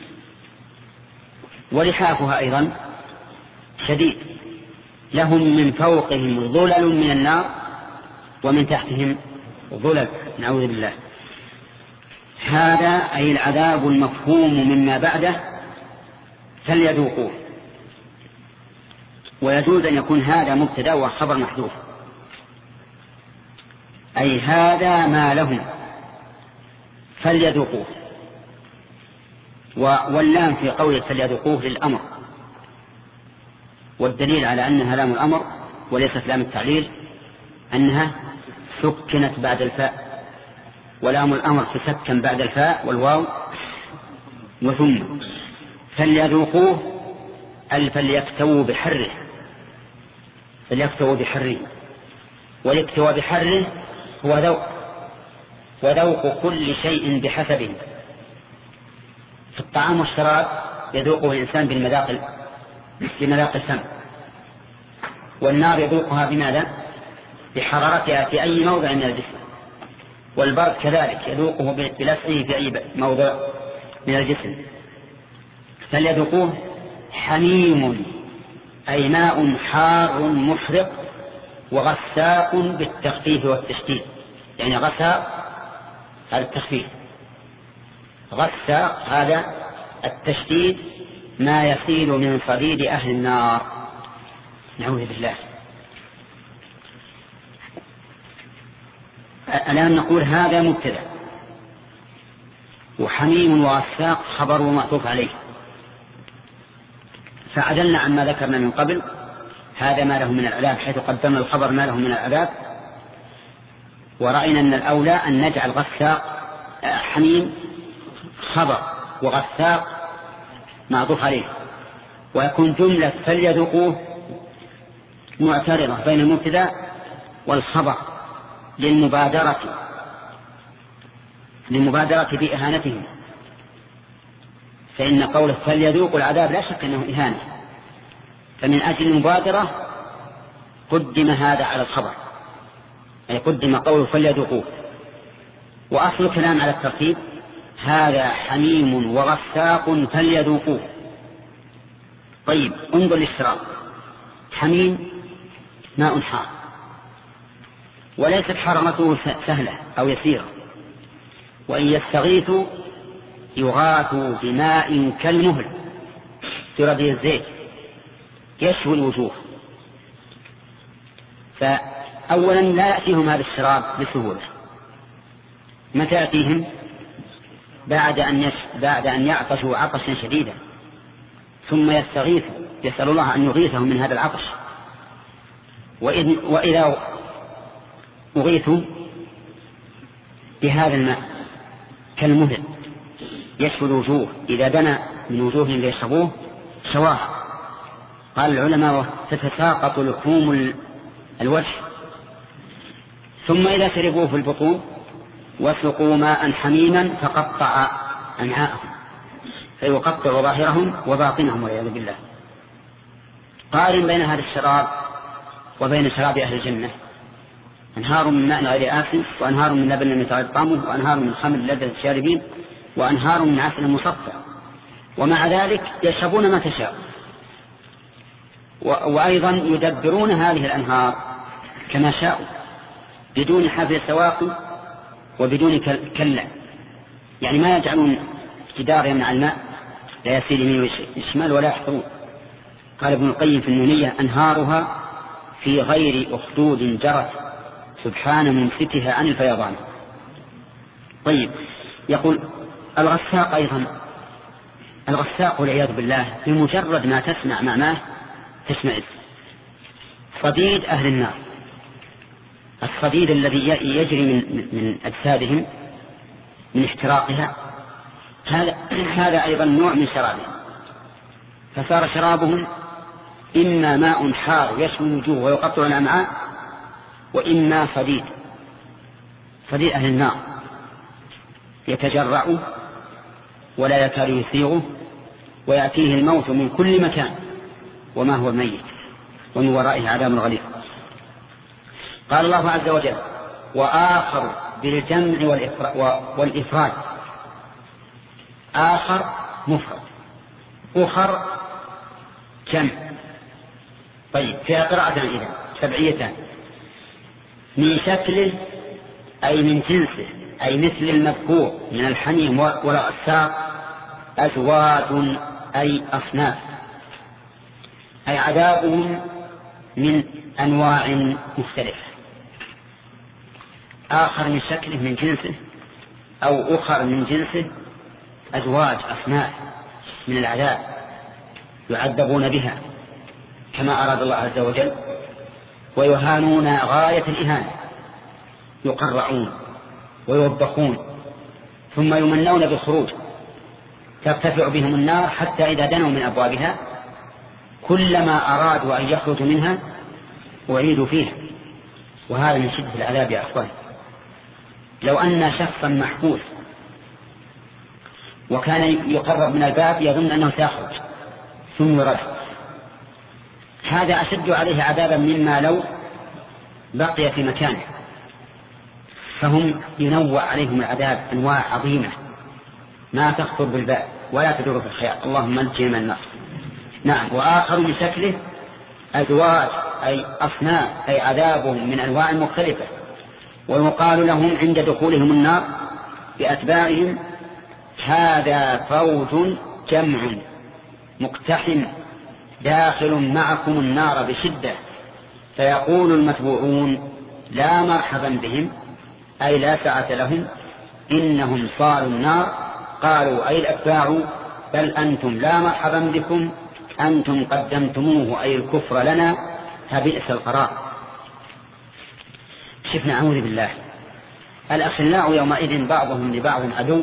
ولحافها أيضا شديد، لهم من فوقهم ظلل من النار ومن تحتهم ظلل، نعوذ بالله. هذا أي العذاب المفهوم مما بعده فليذوقوه. ويجوز أن يكون هذا مبتدأ وخبر محذوف، أي هذا ما لهم فليذوقوه. واللام في قوله فليذوقوه للأمر، والدليل على أنها لام الأمر وليست لام التعليل أنها سكنت بعد الفاء، ولام الأمر تسكن بعد الفاء والواو وثم. فليذوقوه أي فليكتووا بحره، فليكتووا بحره. والاكتواء بحره هو ذوق، وذوق كل شيء بحسبه. في الطعام والشراب يذوقه الإنسان بالمذاق، بمذاق الفم، والنار يذوقها بماذا؟ بحرارتها في أي موضع من الجسم، والبرد كذلك يذوقه بلسعه في أي موضع من الجسم. فليذوقوه حميم أي ماء حار محرق، وغساق بالتخفيف والتشديد، يعني غساق هذا التخفيف، غساق هذا التشديد، ما يصيل من صديد أهل النار، نعوذ بالله. الآن نقول هذا مبتدأ، وحميم وغساق خبر ومعطوف عليه، فعدلنا عما ذكرنا من قبل. هذا ما له من العذاب، حيث قدمنا الخبر ما له من العذاب، ورأينا أن الأولى أن نجعل غساق حميم خبر وغساق معطوف عليه، ويكون جملة فليذوقوه معترضة بين المبتدأ والخبر للمبادرة للمبادرة بإهانتهم. فإن قوله فليذوقوا العذاب لا شك أنه إهانة، فمن أجل المبادرة قدم هذا على الخبر، أي قدم قوله فليذوقوه. وأصل الكلام على الترتيب، هذا حميم وغساق فليذوقوه. طيب، انظر للشراب. حميم ماء حار، وليست حرمته سهلة أو يسيرة، وإن يستغيثوا يغاثوا بماء كالمهل ترى الزيت يشوي الوجوه. فأولا لا يأتيهم هذا الشراب بسهولة. متى يأتيهم؟ بعد أن, يش... بعد أن يعطشوا عطشا شديدا، ثم يستغيثوا، يسأل الله أن يغيثهم من هذا العطش. وإذ... وإذا أغيثوا بهذا الماء كالمهل يشوي الوجوه، إذا دنا من وجوههم ليشربوه شواها. قال العلماء تتساقط لحوم الوجه. ثم إذا شربوه في البطون وسقوا ماء حميما فقطع أمعاءهم، فيقطع ظاهرهم وباطنهم والعياذ بالله. قارن بين هذا الشراب وبين شراب أهل الجنة، أنهار من ماء غير آسن، وأنهار من لبن لم يتغير طعمه، وأنهار من خمر لذة الشاربين، وأنهار من عسل مصفى، ومع ذلك يشربون ما تشاء. وأيضا يدبرون هذه الأنهار كما شاءوا بدون حفل سواق وبدون كلة، يعني ما يجعلون جدار يمنع الماء لا يسير يمين وشمال ولا يحفرون، قال ابن القيم في النونية: أنهارها في غير أخدود جرت سبحان ممسكها عن الفيضان. طيب، يقول الغساق أيضا، الغساق والعياذ بالله بمجرد ما تسمع معناه تشمئز. صديد أهل النار، الصديد الذي يجري من, من أجسادهم من احتراقها، هذا, هذا أيضا نوع من شرابهم، فصار شرابهم إما ماء حار يشوي الوجوه ويقطع الأمعاء، وإما صديد، صديد أهل النار يتجرع ولا يكاد يسيغه ويأتيه الموت من كل مكان وما هو ميت ومن ورائه عذاب غليظ. قال الله عز وجل: وآخر بالجمع والإفراد. آخر مفرد، أخر جمع. طيب، فيها قراءتان إذن سبعيتان: من شكله أي من جنسه، أي مثل المذكور من الحميم والغساق. أزواج أي أصناف، أي عذابهم من أنواع مختلفة. آخر من شكله من جنسه أو أخر من جنسه، أزواج أصناف من العذاب يعذبون بها كما أراد الله عز وجل، ويهانون غاية الإهانة، يقرعون ويوبخون ثم يمنون بالخروج، ترتفع بهم النار حتى إذا دنوا من أبوابها كلما أرادوا أن يخرجوا منها أعيدوا فيها. وهذا من شدة العذاب يا أخوان. لو أن شخصا محبوس وكان يقرب من الباب يظن أنه سيخرج ثم يرد، هذا أشد عليه عذابا مما لو بقي في مكانه. فهم ينوع عليهم العذاب أنواع عظيمة ما تخطر بالبال ولا تدور في الخيال. اللهم نجنا من النار. نعم. وآخر من شكله أزواج أي أصناف، أي عذابهم من أنواع مختلفة. ويقال لهم عند دخولهم النار بأتباعهم: هذا فوج جمع مقتحم داخل معكم النار بشدة. فيقول المتبوعون: لا مرحبا بهم، أي لا سعة لهم، إنهم صالوا النار. قالوا أي الأتباع: بل أنتم لا مرحبا بكم، أنتم قدمتموه أي الكفر لنا، فبئس القرار. شفنا، أعوذ بالله، الأخلاء يومئذ بعضهم لبعض عدو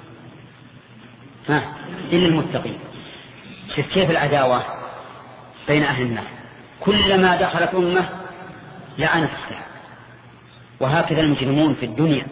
ها إلا المتقين. شف كيف العداوة بين أهل النار، كلما دخلت أمة لعنت أختها. وهكذا المجرمون في الدنيا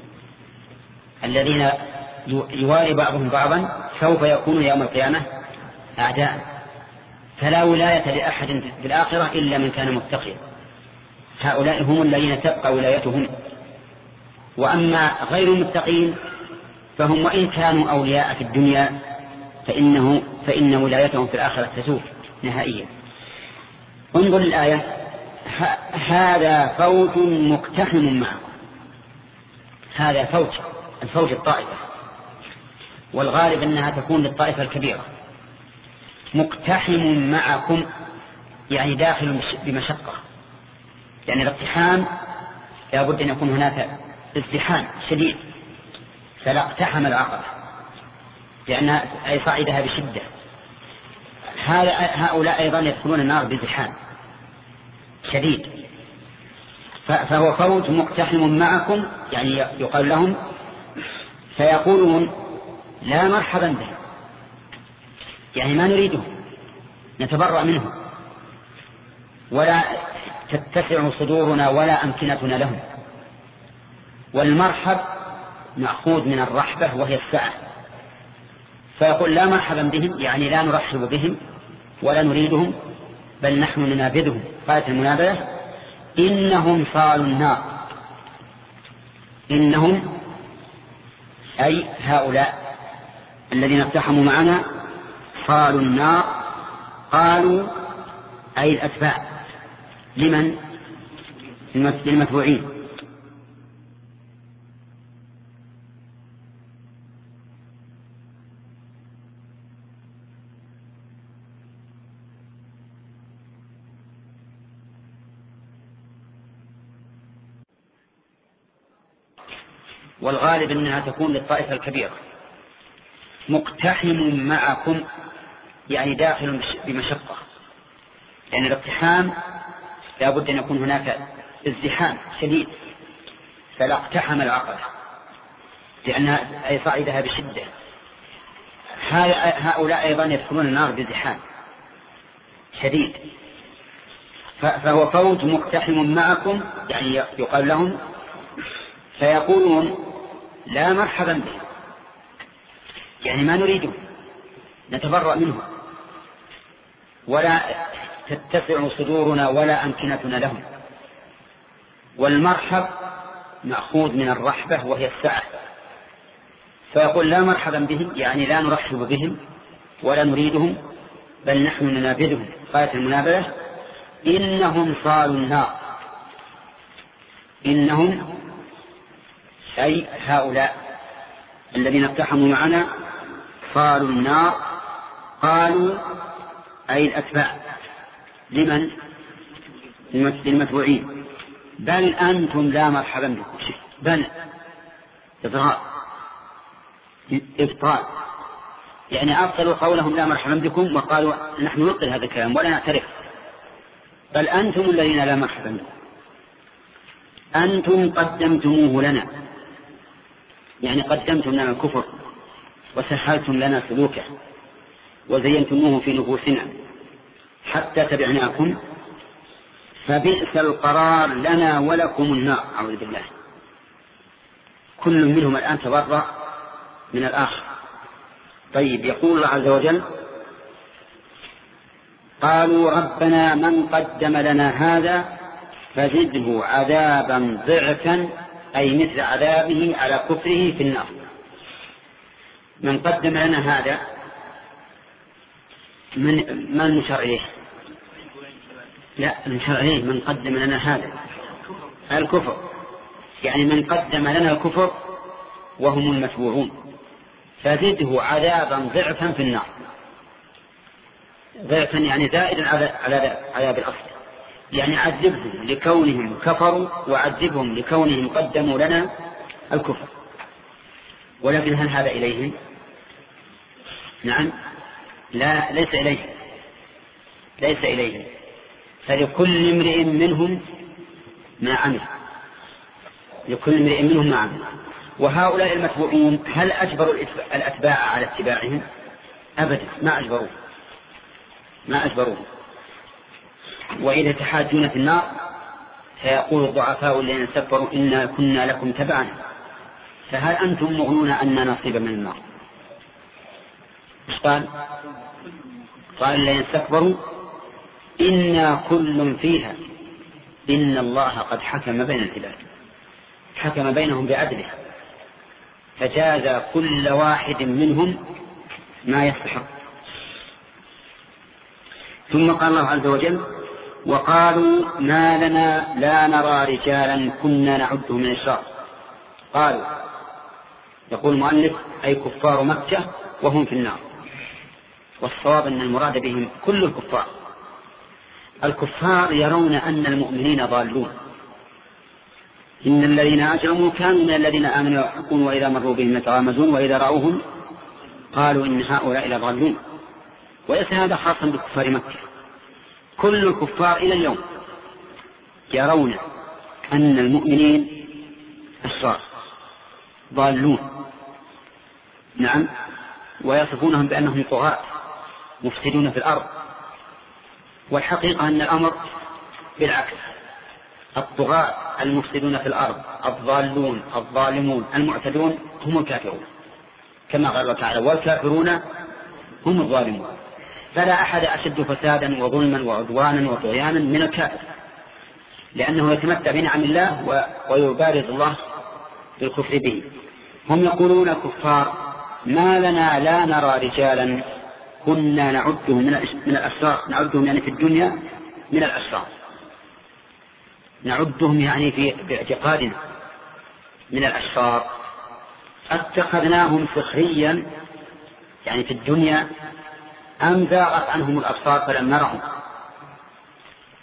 الذين يوالي بعضهم بعضا سوف يكون يوم القيامة أعداء، فلا ولاية لأحد في الآخرة إلا من كان متقيا. هؤلاء هم الذين تبقى ولايتهم. وأما غير المتقين فهم وإن كانوا أولياء في الدنيا فإنه فإن ولايتهم في الآخرة تزول نهائيا. انظر الآية: هذا فوج مقتحم معكم. هذا فوج، الفوج الطائفة، والغالب أنها تكون للطائفة الكبيرة. مقتحم معكم يعني داخل بمشقة، يعني الاقتحام لا بد أن يكون هناك ازدحام شديد، فلا اقتحم العقبة لأنها أي صعدها بشدة. هؤلاء أيضا يدخلون النار بازدحام شديد. فهو فوج مقتحم معكم، يعني يقال لهم فيقولون: لا مرحبا بهم، يعني ما نريدهم، نتبرأ منهم، ولا تتسع صدورنا ولا أمكنتنا لهم. والمرحب مأخوذ من الرحبة وهي السعة، فيقول: لا مرحبا بهم، يعني لا نرحب بهم ولا نريدهم، بل نحن ننابذهم. قالت المنابذة: إنهم صالوا النار. إنهم أي هؤلاء الذين اقتحموا معنا صالوا النار. قالوا أي الأتباع، لمن؟ للمتبوعين. والغالب أنها تكون للطائفة الكبيرة. مقتحم معكم يعني داخل بمشقة، يعني الاقتحام لا بد أن يكون هناك ازدحام شديد، فلا اقتحم العقبة لأنها أي صعدها بشدة. هؤلاء أيضا يدخلون النار بازدحام شديد، فهو فوج مقتحم معكم يعني يقال لهم، فيقولون لا مرحبا به، يعني ما نريده، نتبرأ منه، ولا تتسع صدورنا ولا أمكنتنا لهم. والمرحب مأخوذ من الرحبة وهي السعة، فيقول لا مرحبا بهم يعني لا نرحب بهم ولا نريدهم، بل نحن ننابذهم غاية المنابذة. إنهم صالوا النار، إنهم أي هؤلاء الذين اقتحموا معنا صالوا النار. قالوا أي الأتباع لمن؟ للمتبوعين. بل أنتم لا مرحبا بكم، بل إضرار إبطال، يعني أبطلوا قولهم لا مرحبا بكم وقالوا نحن نبطل هذا الكلام ولا نعترف، بل أنتم الذين لا مرحبا بكم، أنتم قدمتموه لنا، يعني قدمتم لنا الكفر وسهلتم لنا سلوكه وزينتموه في نفوسنا حتى تبعناكم، فبئس القرار لنا ولكم النار. أعوذ بالله. كل منهم الآن تبرأ من الآخر. طيب، يقول الله عز وجل قالوا ربنا من قدم لنا هذا فزده عذابا ضعفا، أي مثل عذابه على كفره في النار. من قدم لنا هذا من من المشار إليه؟ لا، المشار إليه من قدم لنا هذا الكفر، يعني من قدم لنا الكفر وهم المتبوعون، فزده عذابا ضعفا في النار. ضعفا يعني زائدا على عذاب الأصل، يعني عذبهم لكونهم كفروا وعذبهم لكونهم قدموا لنا الكفر. ولكن هل هذا إليهم؟ نعم، لا، ليس إليهم، ليس إليهم، فلكل امرئ منهم ما عمل، لكل امرئ منهم ما عمل. وهؤلاء المتبوعون هل أجبروا الأتباع على اتباعهم؟ أبدا، ما أجبروه، ما أجبروه. وإذا تحاجون في النار فيقول الضعفاء الذين استكبروا إنا كنا لكم تبعا فهل أنتم مغنون أن نصيب من النار؟ قال قال الذين استكبروا إنا كل فيها إن الله قد حكم بين العباد، حكم بينهم بعدله فجاز كل واحد منهم ما يستحق. ثم قال الله عز وجل وقالوا ما لنا لا نرى رجالا كنا نعده من الشر. قالوا، يقول المؤلف أي كفار مكة وهم في النار، والصواب أن المراد بهم كل الكفار. الكفار يرون أن المؤمنين ضالون، إن الذين أجرموا كانوا من الذين آمنوا يضحكون وإذا مروا بهم يتغامزون وإذا رأوهم قالوا إن هؤلاء لضالون. وليس هذا خاصا بكفار مكة، كل الكفار إلى اليوم يرون أن المؤمنين أشرار ضالون، نعم، ويصفونهم بأنهم طغاة مفسدون في الأرض. والحقيقة أن الأمر بالعكس، الطغاة المفسدون في الأرض الضالون الظالمون المعتدون هم الكافرون، كما قال الله تعالى والكافرون هم الظالمون. فلا أحد أشد فسادا وظلما وعدوانا وطغيانا من الكافر، لأنه يتمتع بنعم الله ويبارز الله بالكفر به. هم يقولون كفار ما لنا لا نرى رجالا كنا نعدهم من الأشرار، نعدهم يعني في الدنيا من الأشرار، نعدهم يعني في باعتقادنا من الأشرار، اتخذناهم سخريا يعني في الدنيا أم زاغت عنهم الأبصار فلم نرهم.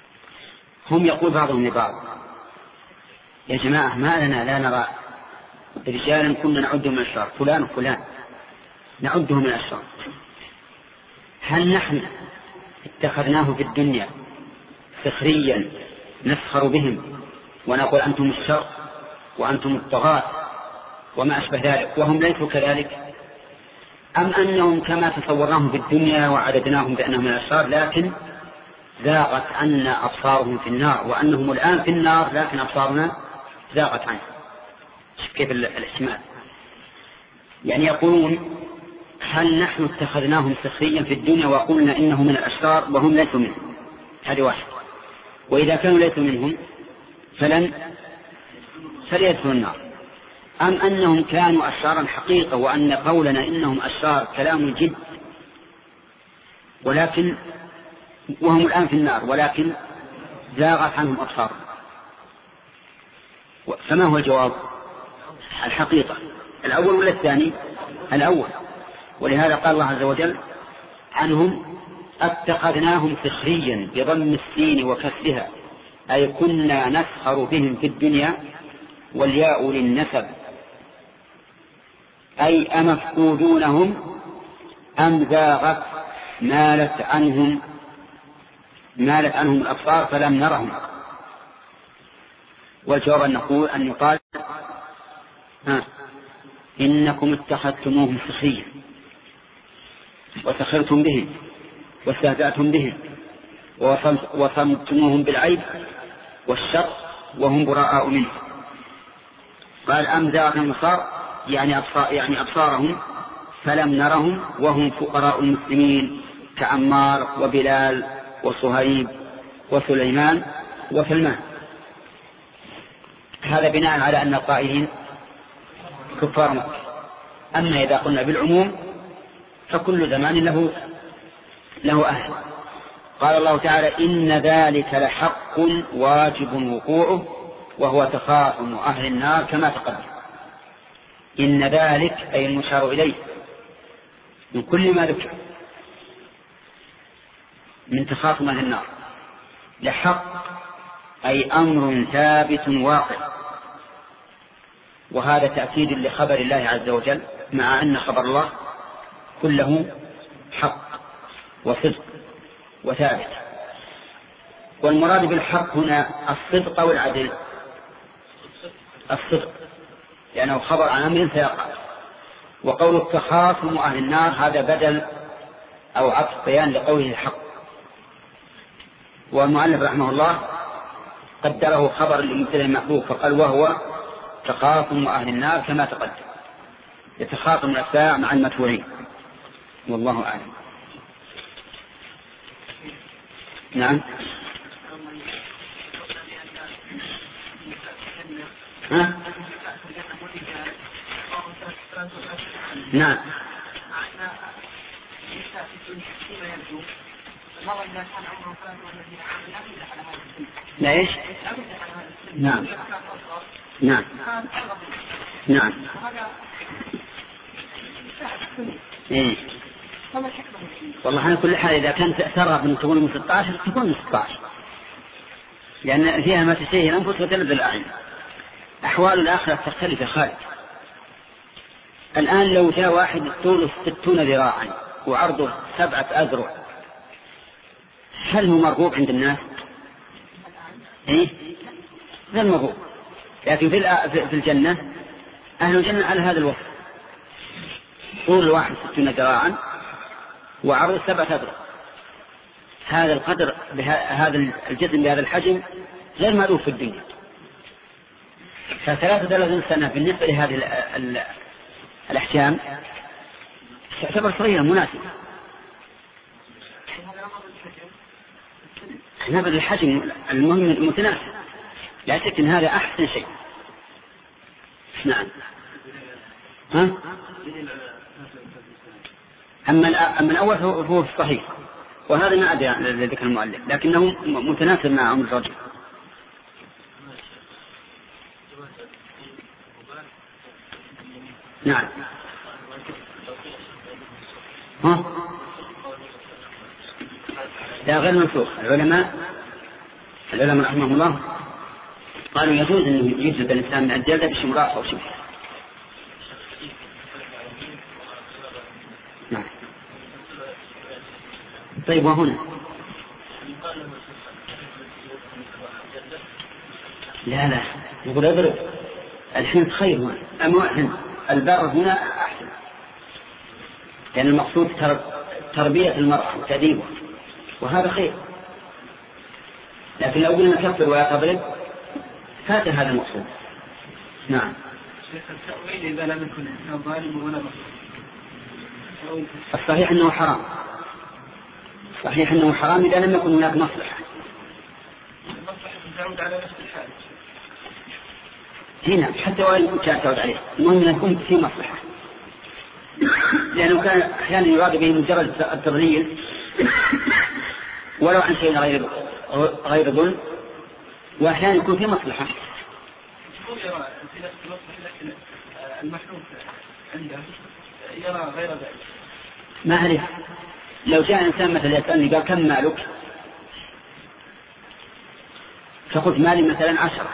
هم يقول بعضهم لبعض يا جماعة ما لنا لا نرى رجالا كنا نعدهم من الأشرار، فلان وفلان نعدهم من الأشرار. هل نحن اتخذناه في الدنيا سخريا نسخر بهم ونقول أنتم الشر وأنتم الطغاة وما أشبه ذلك وهم ليسوا كذلك؟ أم أنهم كما تصورناهم في الدنيا وعددناهم بأنهم من الأشرار لكن ذاقت عنا أبصارهم في النار، وأنهم الآن في النار لكن أبصارنا ذاقت عنه؟ كيف الاحتمال؟ يعني يقولون هل نحن اتخذناهم سخريا في الدنيا وقلنا إنهم من الأشرار وهم ليسوا منهم؟ هذه واحد. وإذا كانوا ليسوا منهم فلن فليدخلوا النار. أم أنهم كانوا أشرارا حقيقة وأن قولنا إنهم أشرار كلام جد ولكن وهم الآن في النار ولكن زاغت عنهم أبصارهم؟ فما هو الجواب؟ الحقيقة الأول ولا الثاني؟ الأول. ولهذا قال الله عز وجل عنهم اتخذناهم سخريا بضم السين وكسرها، أي كنا نسخر بهم في الدنيا، والياء للنسب، أي أمفقودونهم أم زاغت مالت عنهم مالت عنهم الأبصار فلم نرهم. والجواب أن نقول أن يقال ها إنكم اتخذتموهم سخريا وسخرتم بهم واستهزأتم بهم وصمتموهم بالعيب والشر وهم براء منه. قال أم زاغت الأبصار يعني أبصار يعني أبصارهم فلم نرهم وهم فقراء المسلمين كعمار وبلال وصهيب وسليمان وسلمان. هذا بناء على أن القائلين كفار مكة. أما إذا قلنا بالعموم فكل زمان له له أهل. قال الله تعالى إن ذلك لحق واجب وقوعه وهو تخاصم أهل النار كما تقدم. إن ذلك أي المشار إليه من كل ما ذكر من تخاصم أهل النار لحق أي أمر ثابت واقع. وهذا تأكيد لخبر الله عز وجل مع أن خبر الله كله حق وصدق وثابت. والمراد بالحق هنا الصدق والعدل. الصدق لأنه خبر عن أمر سيقع. وقول التخاصم أهل النار هذا بدل أو عطف بيان لقوله الحق. والمؤلف رحمه الله قدره خبر لمبتدأ محذوف فقال وهو تخاصم أهل النار كما تقدم. يتخاصم الأتباع مع المتبوعين والله أعلم. نعم. ها؟ نعم. لا إيش؟ نعم نعم نعم إيه. والله على كل حال إذا كانت ترغب أن تكون من ستة عشر تكون من ستة عشر لأن فيها ما تشتهي الأنفس وتلذ الأعين. أحوال الآخرة تختلف خالد. الآن لو جاء واحد طوله ستون ذراعا وعرضه سبعة أذرع هل هو مرغوب عند الناس؟ إيه؟ غير مرغوب. لكن في الجنة أهل الجنة على هذا الوصف طول الواحد ستون ذراعا وعرض سبعة أذرع. هذا القدر هذا الجسم بهذا الحجم غير مألوف في الدنيا. فثلاثة ثلاثين سنة بالنسبة لهذه الأحجام تعتبر صغيرة مناسبة. نبذ الحجم المهم المتناسب لا شك ان هذا احسن شيء. نعم. ها؟ اما اما الاول هو في الصحيح وهذا ما ادري ذكر المؤلف لكنه متناسب مع عمر الرجل. نعم. ها؟ لا غير منسوخ. العلماء العلماء رحمهم الله قالوا يجوز أن يجلد الإنسان من الجلدة بشمراء أو شبه طيب وهنا لا لا نقول اضرب الحين خير هنا أما الحين البر هنا أحسن لأن المقصود تربية المرأة وتأديبها وهذا خير. لكن لو قلنا كفر ولا تضرب فات هذا المقصود. نعم. التأويل إذا لم يكن ظالم ولا مظلوم الصحيح أنه حرام. صحيح أنه حرام إذا لم يكن هناك مصلحة. المصلحة تعود على نفس الحال. هنا حتى وإن كانت تعود عليه المهم أن يكون في مصلحة لأنه كان أحيانا يراد به مجرد التضليل ولو عن شيء غير غير ظلم وأحيانا يكون في مصلحة. المحلوف عنده يرى غير ذلك. ما أعرف لو جاء إنسان مثلا يسألني قال كم مالك فقلت مالي مثلا عشرة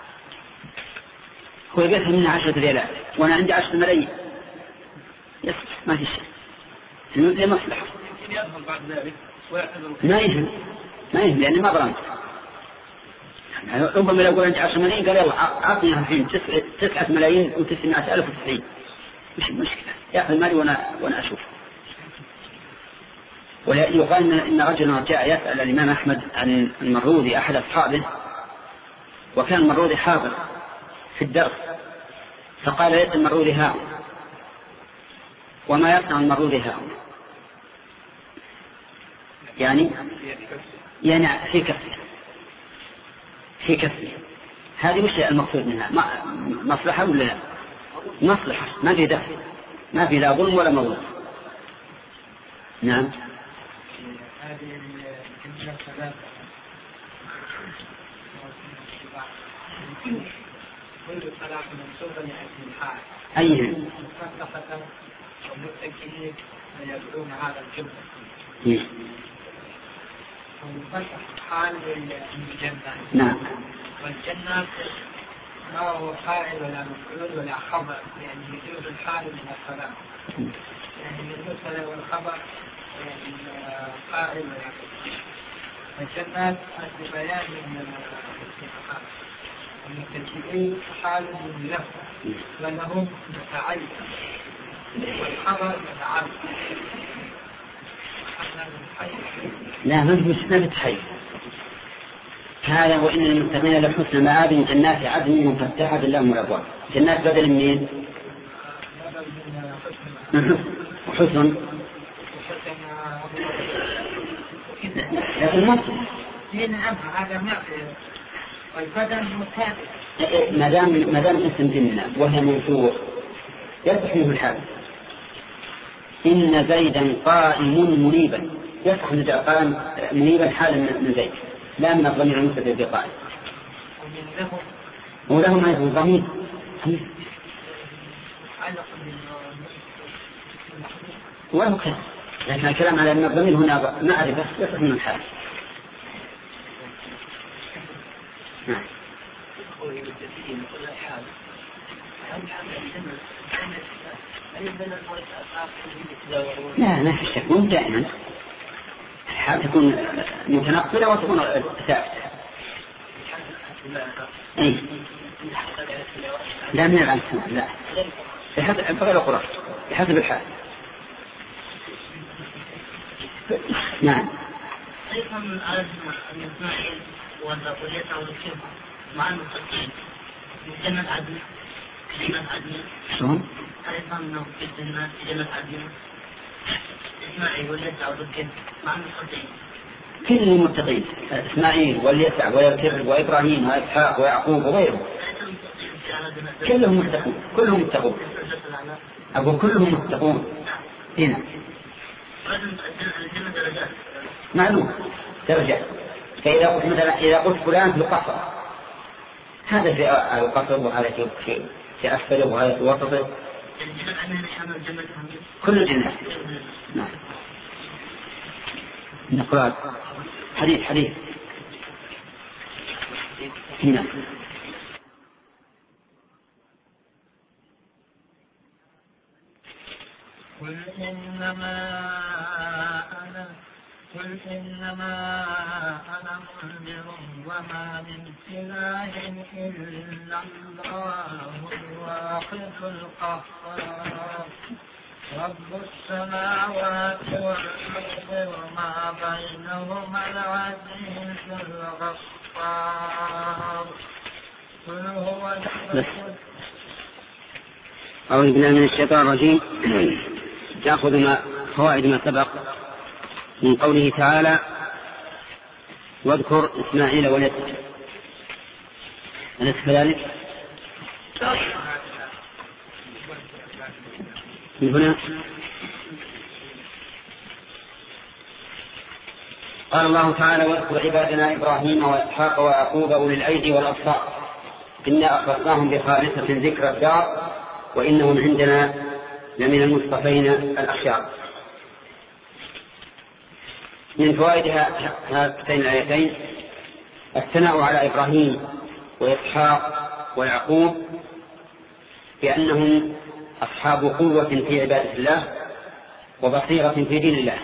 هو يقول مني عشرة ريالات وأنا عندي عشرة ملايين يس ما في شيء لمصلحة ما يهم ما يهم لأني ما ظلمت. ربما لو قلت عندي عشرة ملايين قال يلا أعطني الحين تسعة ملايين وتسعمائة ألف وتسعين مش مشكلة يأخذ مالي وأنا وأنا أشوف. ويقال إن رجلا جاء يسأل الإمام أحمد عن المروذي أحد أصحابه وكان المروذي حاضر في الدرس فقال ليس المروذي هاهنا وما يصنع المروذي هاهنا يعني يعني في كفه في كفه هذه وش المقصود منها مصلحة ولا لا؟ مصلحة ما في دفع ما في لا ظلم ولا مظلم. نعم. هذه الجنة ثلاثة كل ثلاثة منصوبة لأجل الحال أيه مصلحة ومتكئين ويدعون هذا الجنة ومصلحة حال الجنة. نعم. والجنة ما هو فاعل ولا مفعول ولا خبر يعني يجوز الحال من الكلام يعني المبتدا والخبر يعني فاعل ولا والجنة بيان من الاستحقاق المتكئين حال من لفظ لأنهم متعين والخبر متعين. لا ما بتحيي هذا وإن المتقين لحسن مآب جنات عدن مفتحة لهم الأبواب. جنات بدل منين؟ وحسن لكن مصر هذا والبدن مكافئ ما دام ما دام اسم جنة وهي منصوب يصح منه الحال. إن زيدا قائم منيبا يصح من قائم منيبا حالا من زيد لا من الضمير المستتر بقائم وله ما يكون ضمير وله كلام لكن الكلام على أن الضمير هنا معرفة يصح من الحال. نعم. لا لا تكون دائما الحال تكون متنقلة وتكون ثابتة. أي لا من الأمثلة لا بحسب غير القرآن بحسب الحال. نعم. أيضا من آلة الإسماعيل والبقولية والكلمة مع المتقين من جنة عدن جنة عدن شلون؟ أيضا أنه في الجنة جنة عدن إسماعيل واليسع والكلمة مع المتقين كل المتقين إسماعيل واليسع والكلمة وإبراهيم وإسحاق ويعقوب وغيره كلهم متقون كلهم متقون أقول كلهم متقون هنا الجنة درجات معلوم درجات. فإذا قلت مثلا إذا قلت فلان في القصر هذا في القصر وهذا في في أسفله وهذا في وسطه كل الجنة. نعم. نقرأ حديث حديث هنا. قل إنما أنا قل إنما أنا منذر وما من إله إلا الله الواحد القهار رب السماوات والأرض وما بينهما العزيز الغفار قل هو أعوذ بالله من الشيطان الرجيم. تأخذ ما فوائد ما سبق من قوله تعالى واذكر إسماعيل واليسع. أليس كذلك؟ من هنا قال الله تعالى واذكر عبادنا إبراهيم وإسحاق ويعقوب أولي الأيدي والأبصار إنا أخلصناهم بخالصة ذكر الدار وإنهم عندنا لمن المصطفين الأخيار. من فوائد هاتين الآيتين الثناء على إبراهيم وإسحاق ويعقوب بأنهم أصحاب قوة في عبادة الله وبصيرة في دين الله.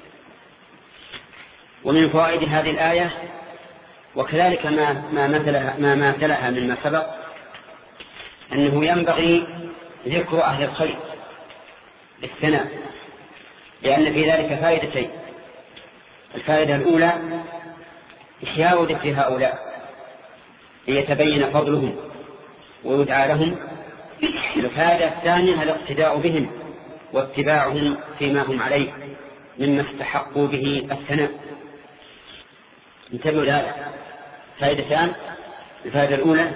ومن فوائد هذه الآية وكذلك ما ما مثلها ما مثلها مما سبق أنه ينبغي ذكر أهل الخير بالثناء، لأن في ذلك فائدتين. الفائدة الأولى إحياء ذكر هؤلاء ليتبين فضلهم ويدعى لهم. الفائدة الثانية الاقتداء بهم واتباعهم فيما هم عليه مما استحقوا به الثناء. انتبهوا لهذا فائدتان. الفائدة الأولى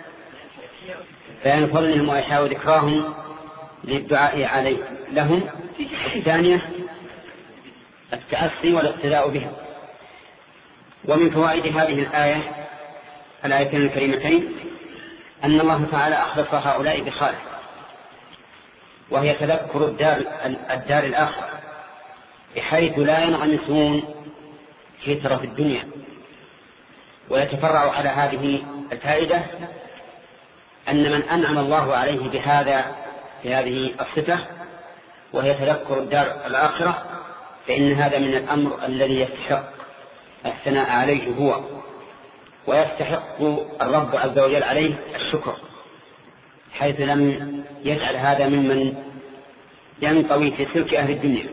بيان فضلهم وإحياء ذكراهم للدعاء عليه لهم. الثانية التأسي والاقتداء بهم. ومن فوائد هذه الآية الآيتين الكريمتين أن الله تعالى أخلص هؤلاء بخالص، وهي تذكر الدار, الدار الآخرة بحيث لا ينغمسون في ترف الدنيا. ويتفرع على هذه الفائدة أن من أنعم الله عليه بهذا بهذه الصفة وهي تذكر الدار الآخرة فإن هذا من الأمر الذي يستحق الثناء عليه هو، ويستحق الرب عز وجل عليه الشكر، حيث لم يجعل هذا ممن ينطوي في سلك أهل الدنيا.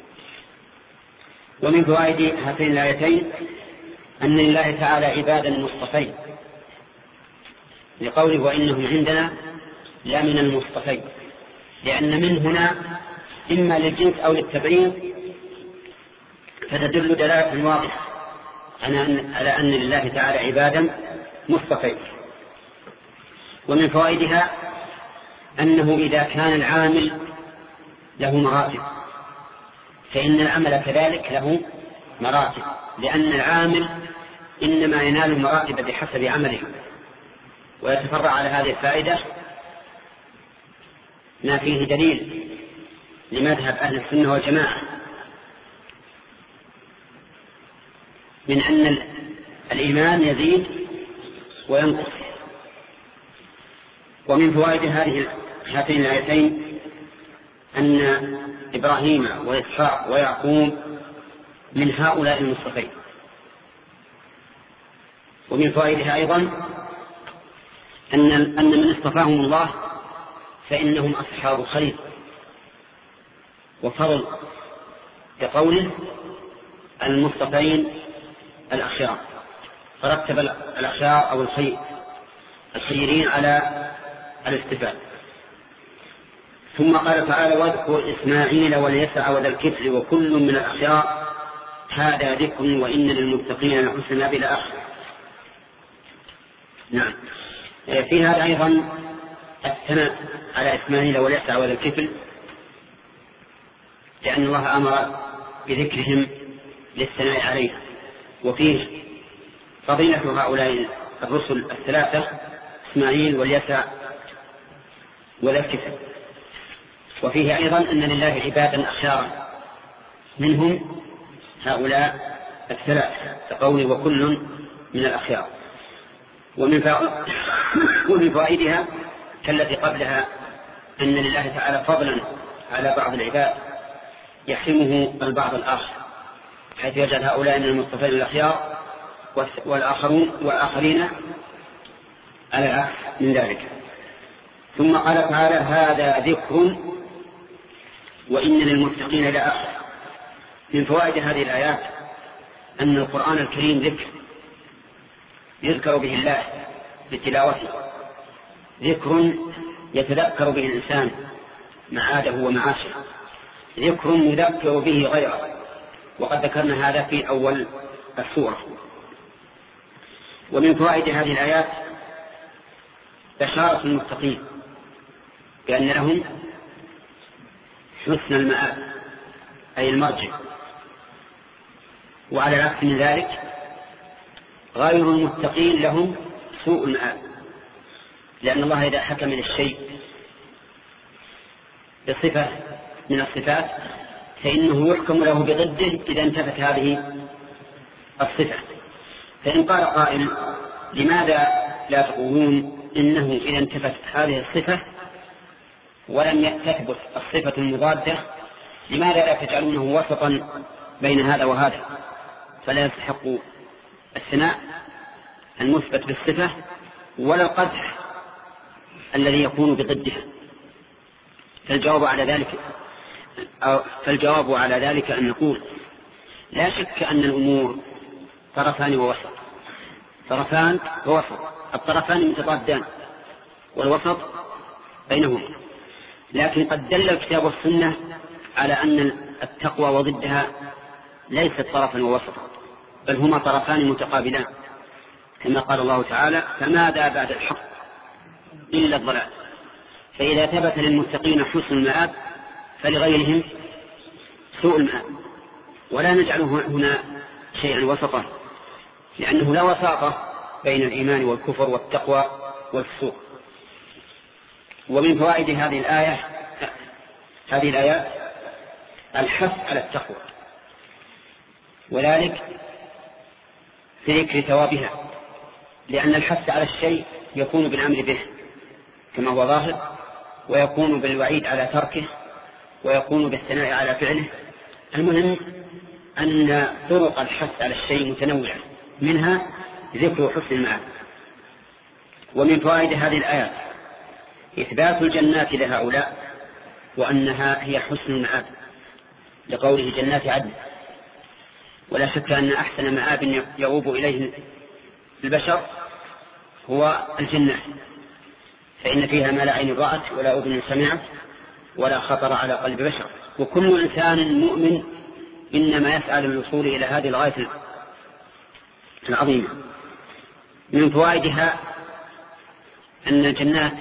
ومن فوائد هاتين الآيتين أن لله تعالى عبادا مصطفين لقوله وإنهم عندنا لا من المصطفين، لأن من هنا إما للجنس أو للتبعيض، فتدل دلالة واضحة على أن لله تعالى عبادا مصطفين. ومن فوائدها أنه إذا كان العامل له مراتب فإن العمل كذلك له مراتب، لأن العامل إنما ينال المراتب بحسب عمله. ويتفرع على هذه الفائدة ما فيه دليل لمذهب أهل السنة والجماعة من أن الإيمان يزيد وينقص. ومن فوائد هذه هاتين الآيتين أن إبراهيم وإسحاق ويعقوب من هؤلاء المصطفين. ومن فوائدها أيضا أن أن من اصطفاهم الله فإنهم أصحاب خير وفضل، كقوله المصطفين الأخيار، فرتب الأخيار أو الخير الخيرين على الاستفادة. ثم قال تعالى واذكر إسماعيل واليسع وذا الكفل وكل من الأخيار هذا ذكر وإن للمتقين لحسن مآب إلى آخره. نعم، في هذا أيضا الثناء على إسماعيل واليسع وذا الكفل، لأن الله أمر بذكرهم للثناء عليه. وفيه فضيلة هؤلاء الرسل الثلاثة إسماعيل واليسع وذا الكفل. وفيه أيضا أن لله عبادا أخيارا منهم هؤلاء الثلاثة كقول وكل من الأخيار. ومن فوائدها كالتي قبلها أن لله تعالى فضلا على بعض العباد يحرمه البعض الآخر، حيث يجعل هؤلاء من المصطفين الأخيار والآخرون والآخرين على العكس من ذلك. ثم قال تعالى هذا ذكر وإن للمتقين لآخر. من فوائد هذه الآيات أن القرآن الكريم ذكر يذكر به الله بتلاوته، ذكر يتذكر به الإنسان معاده ومعاشه، ذكر يذكر به غيره، وقد ذكرنا هذا في أول السورة. ومن فوائد هذه الآيات بشارة المتقين بأن لهم حسن المآب أي المرجع، وعلى العكس من ذلك غير المتقين لهم سوء المآب، لأن الله إذا حكم للشيء بصفة من الصفات فإنه يحكم له بضده إذا انتفت هذه الصفة. فإن قال قائل لماذا لا تقولون إنه إذا انتفت هذه الصفة ولم تثبت الصفة المضادة لماذا لا تجعلونه وسطا بين هذا وهذا، فلا يستحق الثناء المثبت بالصفة ولا القدح الذي يكون بضدها. فالجواب على ذلك فالجواب على ذلك أن نقول لا شك أن الأمور طرفان ووسط، طرفان ووسط، الطرفان متضادان والوسط بينهما، لكن قد دل الكتاب والسنة على أن التقوى وضدها ليست طرفا ووسطا، بل هما طرفان متقابلان، كما قال الله تعالى فماذا بعد الحق إلا الضلال. فإذا ثبت للمتقين حسن المآب فلغيرهم سوء المآب، ولا نجعله هنا شيئا وسطا، لأنه لا وساطة بين الإيمان والكفر والتقوى والفسوق. ومن فوائد هذه الآية هذه الآيات الحث على التقوى، وذلك في ذكر ثوابها، لأن الحث على الشيء يكون بالأمر به كما هو ظاهر، ويكون بالوعيد على تركه، ويكون بالثناء على فعله. المهم أن طرق الحث على الشيء متنوعة، منها ذكر حسن المآب. ومن فوائد هذه الآيات إثبات الجنات لهؤلاء وأنها هي حسن المآب، لقوله جنات عدن. ولا شك أن أحسن مآب يؤوب إليه البشر هو الجنة، فإن فيها ما لا عين رأت ولا أذن سمعت ولا خطر على قلب بشر. وكل إنسان مؤمن إنما يسعى للوصول إلى هذه الغاية العظيمة. من فوائدها أن الجنات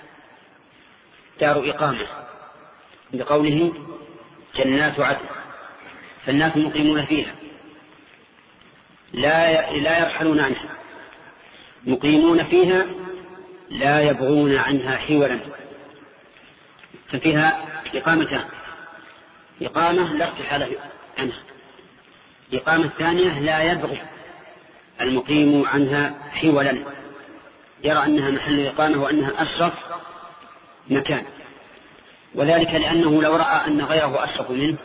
دار إقامة، بقوله جنات عدن، فالناس مقيمون فيها لا لا يرحلون عنها، مقيمون فيها لا يبغون عنها حولا، ففيها إقامتان: إقامة لا ارتحال عنها، إقامة ثانية لا يبغي المقيم عنها حولا، يرى أنها محل إقامة وأنها أشرف مكان. وذلك لأنه لو رأى أن غيره أشرف منه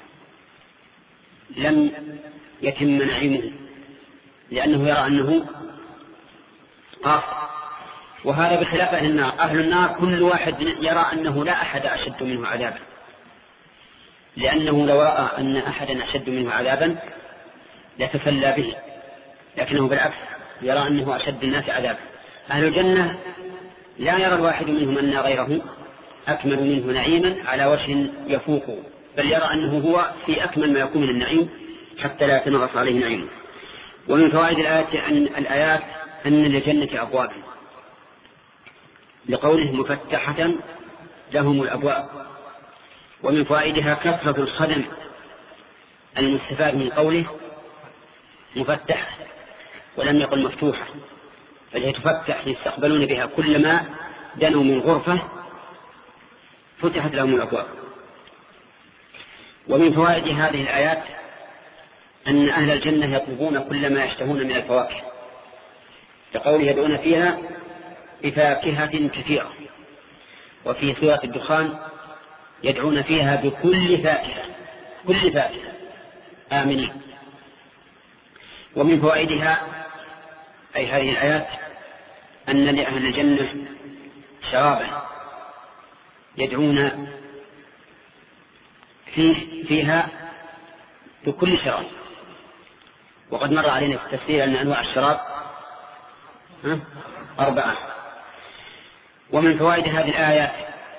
لم يتم نعيمه، لأنه يرى أنه قاصر. وهذا بخلاف أهل النار، أهل النار كل واحد يرى أنه لا أحد أشد منه عذابا، لأنه لو رأى أن أحدا أشد منه عذابا لتسلى به، لكنه بالعكس يرى أنه أشد الناس عذابا. أهل الجنة لا يرى الواحد منهم أن غيره أكمل منه نعيما على وجه يفوقه، بل يرى أنه هو في أكمل ما يكون من النعيم حتى لا يتنغص عليه نعيمه. ومن فوائد الآيات أن الآيات أن للجنة أبواب، لقوله مفتحة لهم الأبواب. ومن فوائدها كثرة الخدم المستفاد من قوله مفتحة ولم يقل مفتوحة، فهي تفتح يستقبلون بها كلما دنوا من غرفة فتحت لهم الأبواب. ومن فوائد هذه الآيات أن أهل الجنة يطلبون كل ما يشتهون من الفواكه، لقوله يدعون فيها بفاكهة كثيرة. وفي سورة الدخان يدعون فيها بكل فاكهة، كل فاكهة آمنين، ومن فوائدها أي هذه الآيات أن لأهل الجنة شرابا يدعون فيه فيها بكل شراب. وقد مر علينا في التفسير أن أنواع الشراب أربعة. ومن فوائد هذه الآية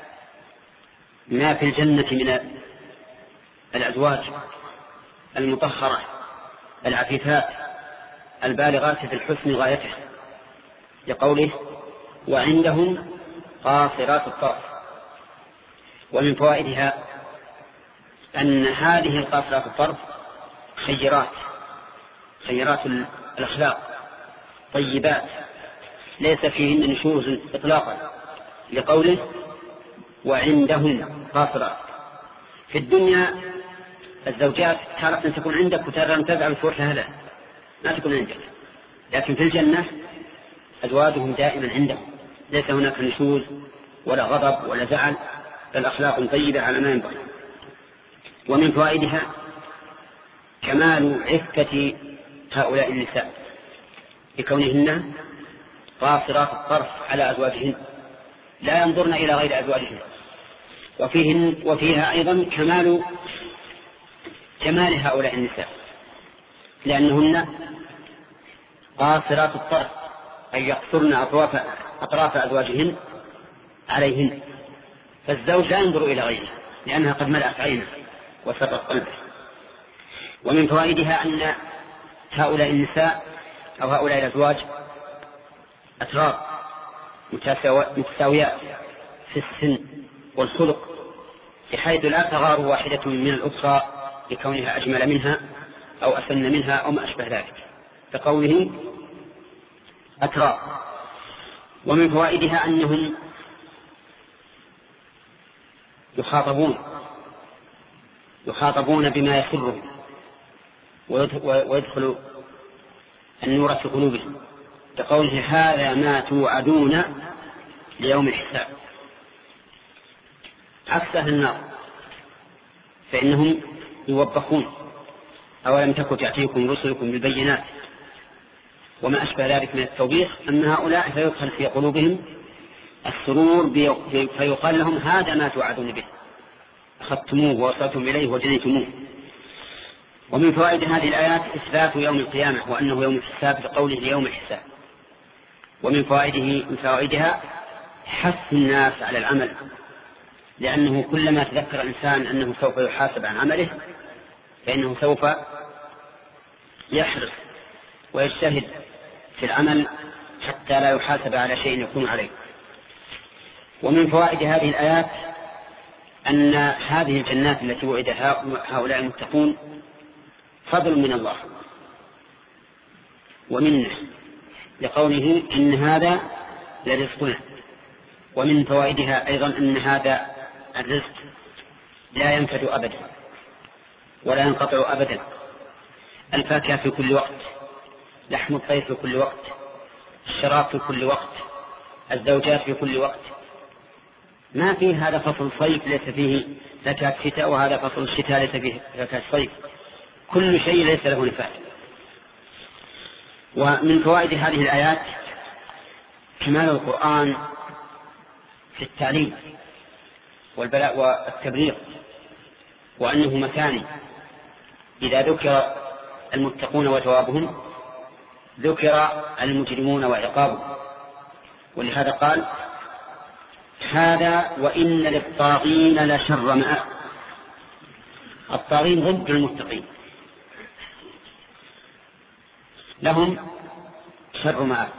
ما في الجنة من الأزواج المطهرة العفيفات البالغات في الحسن غايته، لقوله وعندهم قاصرات الطرف. ومن فوائدها أن هذه القاصرات الطرف خيرات خيرات الأخلاق طيبات ليس فيهن نشوز إطلاقا، لقوله وعندهم قاصرات. في الدنيا الزوجات تارة تكون عندك وتارة تذهب تروح لها، لا ما تكون عندك، لكن في الجنة أزواجهم دائما عندهم، ليس هناك نشوز ولا غضب ولا زعل، بل أخلاق طيبة على ما ينبغي. ومن فوائدها كمال عفة هؤلاء النساء لكونهن قاصرات الطرف على أزواجهن لا ينظرن إلى غير أزواجهن. وفيهن وفيها أيضا كمال جمال هؤلاء النساء لأنهن قاصرات الطرف أي يقصرن أطراف, أطراف أزواجهن عليهن، فالزوج لا ينظر إلى غيره لأنها قد ملأت عينه وسطت قلبه. ومن فوائدها أن هؤلاء النساء أو هؤلاء الأزواج أتراب متساويات في السن والخلق، بحيث لا تغار واحدة من الأخرى لكونها أجمل منها أو أسن منها أو ما أشبه ذلك، كقوله أتراب. ومن فوائدها أنهم يخاطبون يخاطبون بما يسرهم ويدخل النور في قلوبهم، كقوله هذا ما توعدون ليوم الحساب، عكس أهل النار فإنهم يوبخون أولم تكن تأتيكم رسلكم بالبينات وما أشبه ذلك من التوبيخ. أما هؤلاء فيدخل في قلوبهم السرور فيقال لهم هذا ما توعدون به، أخذتموه ووصلتم إليه وجنيتموه. ومن فوائد هذه الآيات إثبات يوم القيامة وأنه يوم الحساب لقوله ليوم الحساب. ومن فوائده من فوائدها حث الناس على العمل، لأنه كلما تذكر الإنسان أنه سوف يحاسب عن عمله فإنه سوف يحرص ويجتهد في العمل حتى لا يحاسب على شيء يكون عليه. ومن فوائد هذه الآيات أن هذه الجنات التي وعد هؤلاء المتقون فضل من الله ومنه، لقوله إن هذا لرزقنا. ومن فوائدها أيضا أن هذا الرزق لا ينفد أبدا ولا ينقطع أبدا، الفاكهة في كل وقت، لحم الطير في كل وقت، الشراب في كل وقت، الزوجات في كل وقت. ما فيه هذا فصل صيف ليس فيه زكاة شتاء وهذا فصل الشتاء ليس فيه زكاة صيف، كل شيء ليس له نفاذ. ومن فوائد هذه الآيات كمال القرآن في التعليم والبلاء والتبليغ، وأنه مثاني، إذا ذكر المتقون وجوابهم ذكر المجرمون وعقابهم. ولهذا قال هذا وإن للطاغين لشر مآب. الطاغين ضد المتقين، لهم شر مآب.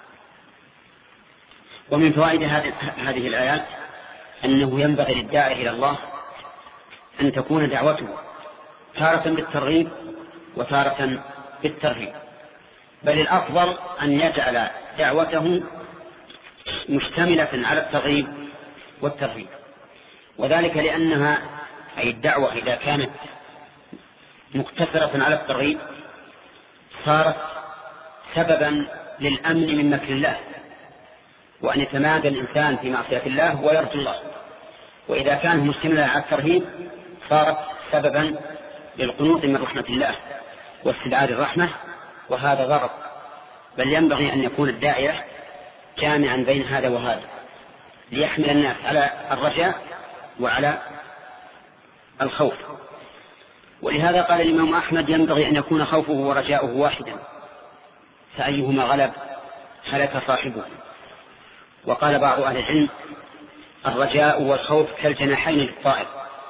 ومن فوائد هذه الآيات أنه ينبغي للداعي إلى الله أن تكون دعوته تارة بالترغيب وتارة بالترهيب، بل الأفضل أن يجعل دعوته مشتملة على الترغيب والترهيب، وذلك لأنها أي الدعوة إذا كانت مقتصرة على الترغيب صارت سببا للأمن من مكر الله وأن يتمادى الإنسان في معصية الله ويرجو الله، وإذا كانت مشتملة على الترهيب صارت سببا للقنوط من رحمة الله واستبعاد الرحمة وهذا غرض، بل ينبغي أن يكون الداعية جامعا بين هذا وهذا ليحمل الناس على الرجاء وعلى الخوف. ولهذا قال الإمام أحمد ينبغي أن يكون خوفه ورجاؤه واحدا، فأيهما غلب هلك صاحبه. وقال بعض أهل العلم الرجاء والخوف كالجناحين للطائر،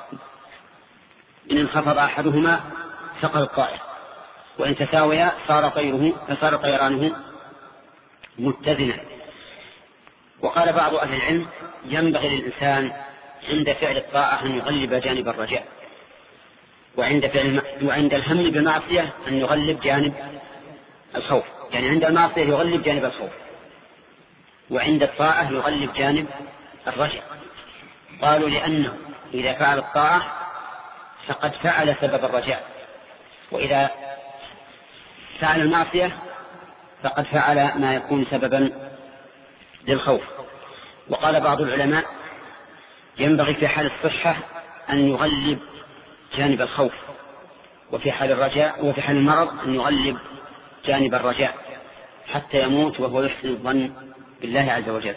إن انخفض أحدهما ثقل الطائر، وإن تساويا صار طيره فصار طيرانه متزنا. وقال بعض أهل العلم ينبغي للإنسان عند فعل الطاعة أن يغلب جانب الرجاء، وعند, فعل وعند الهم بالمعصية أن يغلب جانب الخوف، يعني عند المعصية يغلب جانب الخوف، وعند الطاعة يغلب جانب الرجاء. قالوا لأنه إذا فعل الطاعة فقد فعل سبب الرجاء، وإذا فعل المعصية فقد فعل ما يكون سببا للخوف. وقال بعض العلماء ينبغي في حال الصحة أن يغلب جانب الخوف، وفي حال الرجاء وفي حال المرض أن يغلب جانب الرجاء حتى يموت وهو يحسن الظن بالله عز وجل.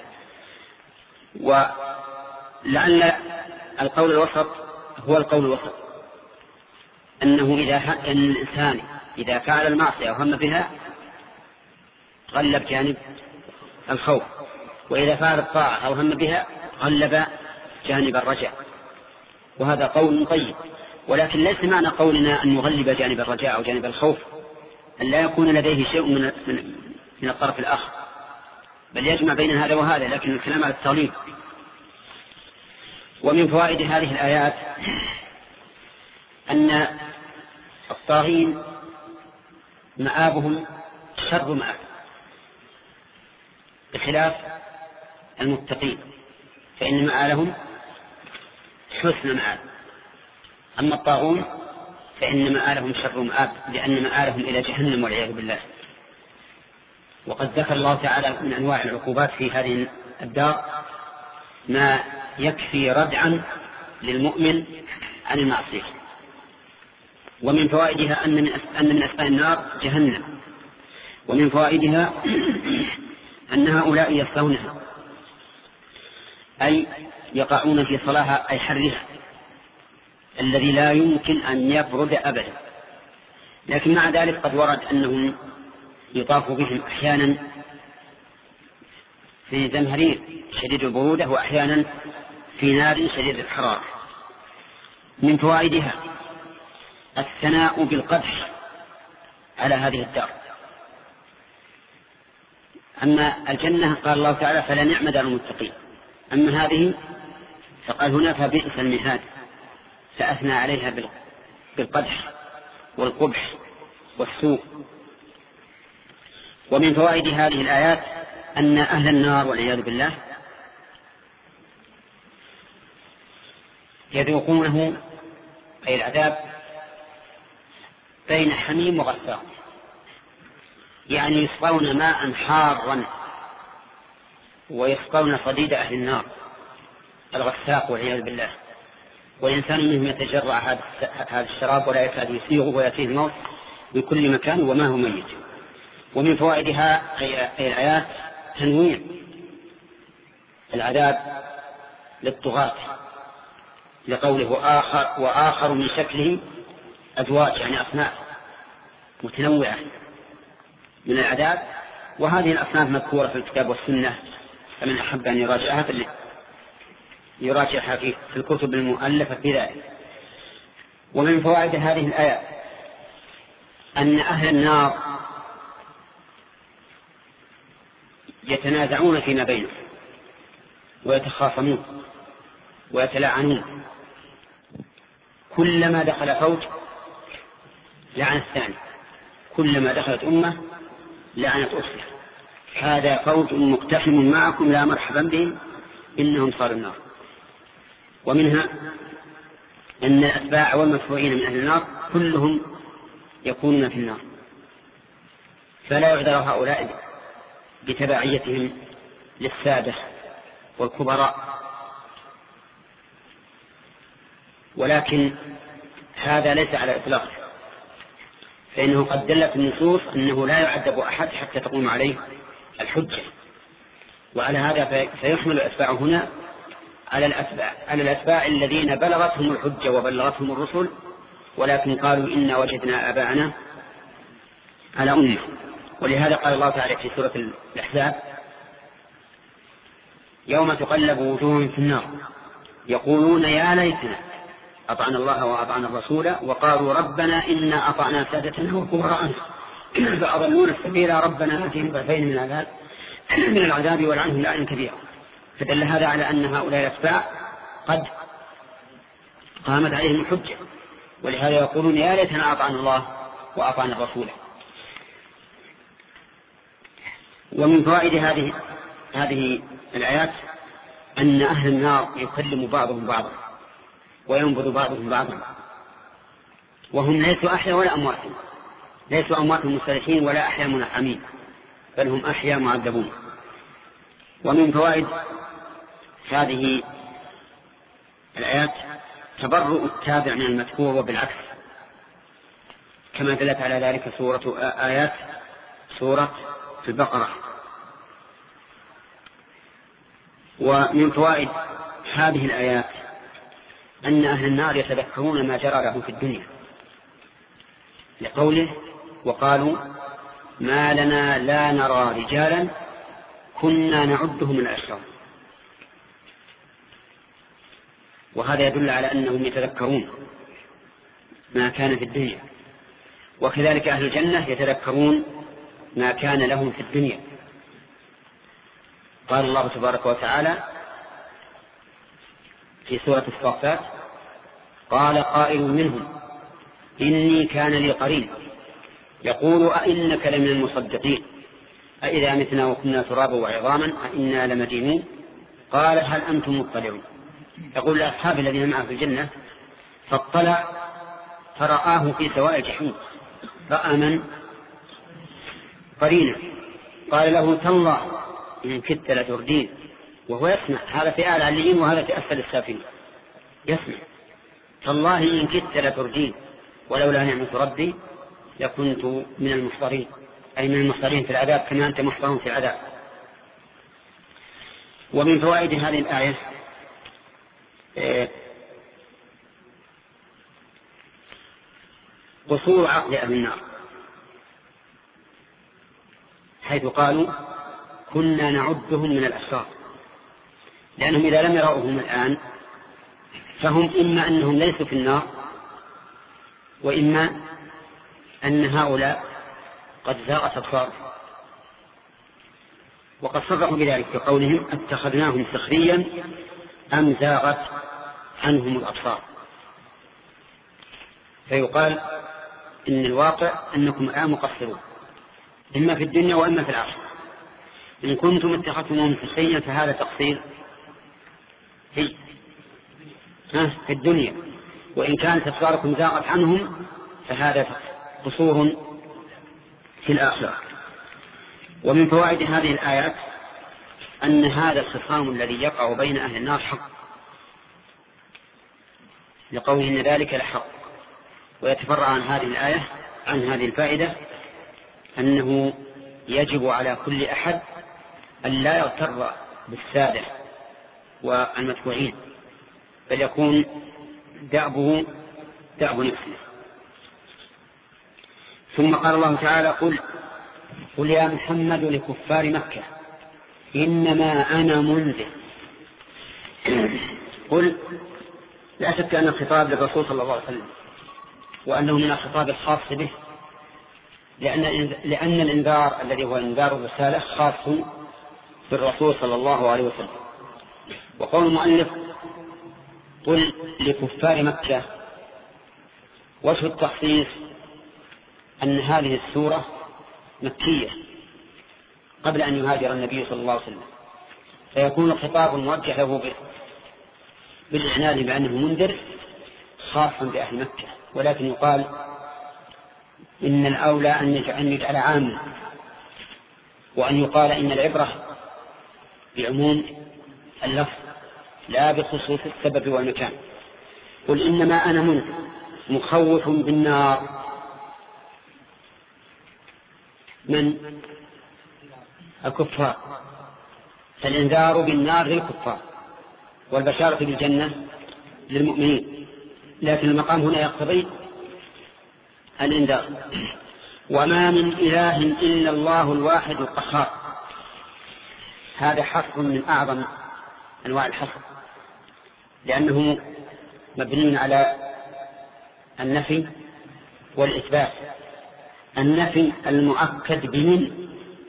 ولعل القول الوسط هو القول الوسط، أنه إذا أن الإنسان إذا فعل المعصية وهم بها غلب جانب الخوف، وإذا فعل الطاعة أو هم بها غلب جانب الرجاء، وهذا قول طيب. ولكن ليس معنى قولنا أن يغلب جانب الرجاء أو جانب الخوف أن لا يكون لديه شيء من, من, من الطرف الآخر، بل يجمع بين هذا وهذا، لكن الكلام على التغليب. ومن فوائد هذه الآيات أن الطاغين مآبهم شر مآب بخلاف المتقين، فإن مآلهم حسن مآب. أما الطاغون فإن مآلهم شر مآب، لأن مآلهم إلى جهنم والعياذ بالله. وقد ذكر الله تعالى من أنواع العقوبات في هذه الدار ما يكفي ردعا للمؤمن عن المعصية. ومن فوائدها أن من أن من أسباب النار جهنم، ومن فوائدها أن هؤلاء يصلونها أي يقعون في صلاها أي حرها الذي لا يمكن أن يبرد أبدا. لكن مع ذلك قد ورد أنهم يطاف بهم أحيانا في زمهرير شديد البرودة، وأحيانا في نار شديد الحرارة. من فوائدها الثناء بالقدح على هذه الدار. أما الجنة قال الله تعالى فلا نعم دار المتقين، أما هذه فقال هنا فبئس المهاد، فأثنى عليها بالقدح والقبح والسوء. ومن فوائد هذه الآيات أن أهل النار والعياذ بالله يذوقونه أي العذاب بين حميم وغساق، يعني يسقون ماء حارا ويسقون صديد أهل النار الغساق والعياذ بالله، والإنسان منهم يتجرع هذا الشراب ولا يكاد يسيغه ويأتيه الموت بكل مكان وما هو ميت. ومن فوائدها أي الآيات تنويع العذاب للطغاة، لقوله وآخر, وآخر من شكله أزواج، يعني أصناف متنوعة من العذاب، وهذه الأصناف مذكورة في الكتاب والسنة، فمن أحب أن يراجعها يراجعها في الكتب المؤلفة في ذلك. ومن فوائد هذه الآية أن أهل النار يتنازعون فيما بينهم ويتخاصمون ويتلاعنون، كلما دخل فوج لعن الثاني، كلما دخلت أمة لعنت أختها، هذا فوج مقتحم معكم لا مرحبا بهم إنهم صاروا النار. ومنها أن الأتباع والمدفوعين من أهل النار كلهم يكونون في النار، فلا يعذر هؤلاء بتبعيتهم للسادة والكبراء، ولكن هذا ليس على إطلاق، فإنه قد دلت النصوص أنه لا يعذب أحد حتى تقوم عليه الحجة. وعلى هذا فيحمل الأتباع هنا على الأتباع, على الأتباع الذين بلغتهم الحجة وبلغتهم الرسل ولكن قالوا إنا وجدنا آباءنا على أمة. ولهذا قال الله تعالى في سورة الأحزاب يوم تقلب وجوههم في النار يقولون يا ليتنا أطعنا الله وأطعنا الرسول وقالوا ربنا إنا أطعنا سادتنا وكبراءنا فأضلونا السبيل ربنا آتهم ضعفين من العذاب من العذاب والعنهم لعنا كبيرا. فدل هذا على أن هؤلاء الأتباع قد قامت عليهم الحجة ولهذا يقولون يا ليتنا أطعنا الله وأطعنا الرسول. ومن فوائد هذه هذه الآيات أن أهل النار يكلم بعضهم بعضا وينبذ بعضهم بعضا وهم ليسوا أحيا ولا أموات، ليسوا أموات مستريحين ولا أحيا منعمين، بل هم أحيا معذبون. ومن فوائد هذه الآيات تبرؤ التابع من المتبوع وبالعكس كما دلت على ذلك سورة آيات سورة البقرة. ومن فوائد هذه الآيات أن أهل النار يتذكرون ما جرى لهم في الدنيا لقوله وقالوا ما لنا لا نرى رجالا كنا نعدهم من الأشرار. وهذا يدل على أنهم يتذكرون ما كان في الدنيا. وكذلك أهل الجنة يتذكرون ما كان لهم في الدنيا. قال الله تبارك وتعالى في سورة الصافات قال قائل منهم إني كان لي قرين يقول أئنك لمن المصدقين أئذا متنا وكنا ترابا وعظاما أئنا لمدينون قال هل أنتم مطلعون. يقول لأصحاب الذين معه في الجنة فاطلع فرآه في سواء الجحيم رأى من قرينا قال له تالله إن كدت لتردين وهو يسمع. هذا في أعلى العليين وهذا في أسفل السافلين يسمع تالله إن كدت لتردين ولولا نعمة ربي لكنت من المحضرين أي من المحضرين في العذاب كما أنت محضر في العذاب. ومن فوائد هذه الآية قصور عقل أهل النار حيث قالوا كنا نعدهم من الأشرار لأنهم إذا لم يرأوهم الآن فهم إما أنهم ليسوا في النار وإما أن هؤلاء قد زاغت أبصارهم. وقد صرحوا بذلك في قولهم اتخذناهم سخريا أم زاغت عنهم الأبصار. فيقال إن الواقع أنكم الآن مقصرون إما في الدنيا وإما في الآخرة. إن كنتم اتخذتموهم سخريا فهذا تقصير في في الدنيا وإن كانت أبصاركم زاغت عنهم فهذا قصور في الآخرة. ومن فوائد هذه الآيات أن هذا الخصام الذي يقع بين أهل النار حق لقوله إن ذلك لحق. ويتفرع عن هذه الآية عن هذه الفائدة أنه يجب على كل أحد أن لا يغتر بالسادة والمتبوعين بل يكون دأبه دأب نفسه. ثم قال الله تعالى قل قل يا محمد لكفار مكة إنما أنا منذر. قل لا شك أن الخطاب للرسول صلى الله عليه وسلم وأنه من الخطاب الخاص به لأن, لأن الإنذار الذي هو إنذار الرسالة خاص بالرسول صلى الله عليه وسلم. وقول المؤلف قل لكفار مكة وجه التخصيص أن هذه السورة مكية قبل أن يهاجر النبي صلى الله عليه وسلم فيكون الخطاب موجه له بالإعنان بأنه منذر خاصا بأهل مكة. ولكن يقال إن الأولى أن يجعل عاما وأن يقال إن العبرة بعموم اللفظ لا بخصوص السبب والمكان. قل إنما أنا منذر مخوف بالنار من الكفار، فالإنذار بالنار للكفار والبشارة بالجنة للمؤمنين، لكن المقام هنا يقتضي الإنذار. وما من إله إلا الله الواحد القهار، هذا حصر من أعظم أنواع الحصر، لأنه مبني على النفي والإثبات. النفي المؤكد بمن،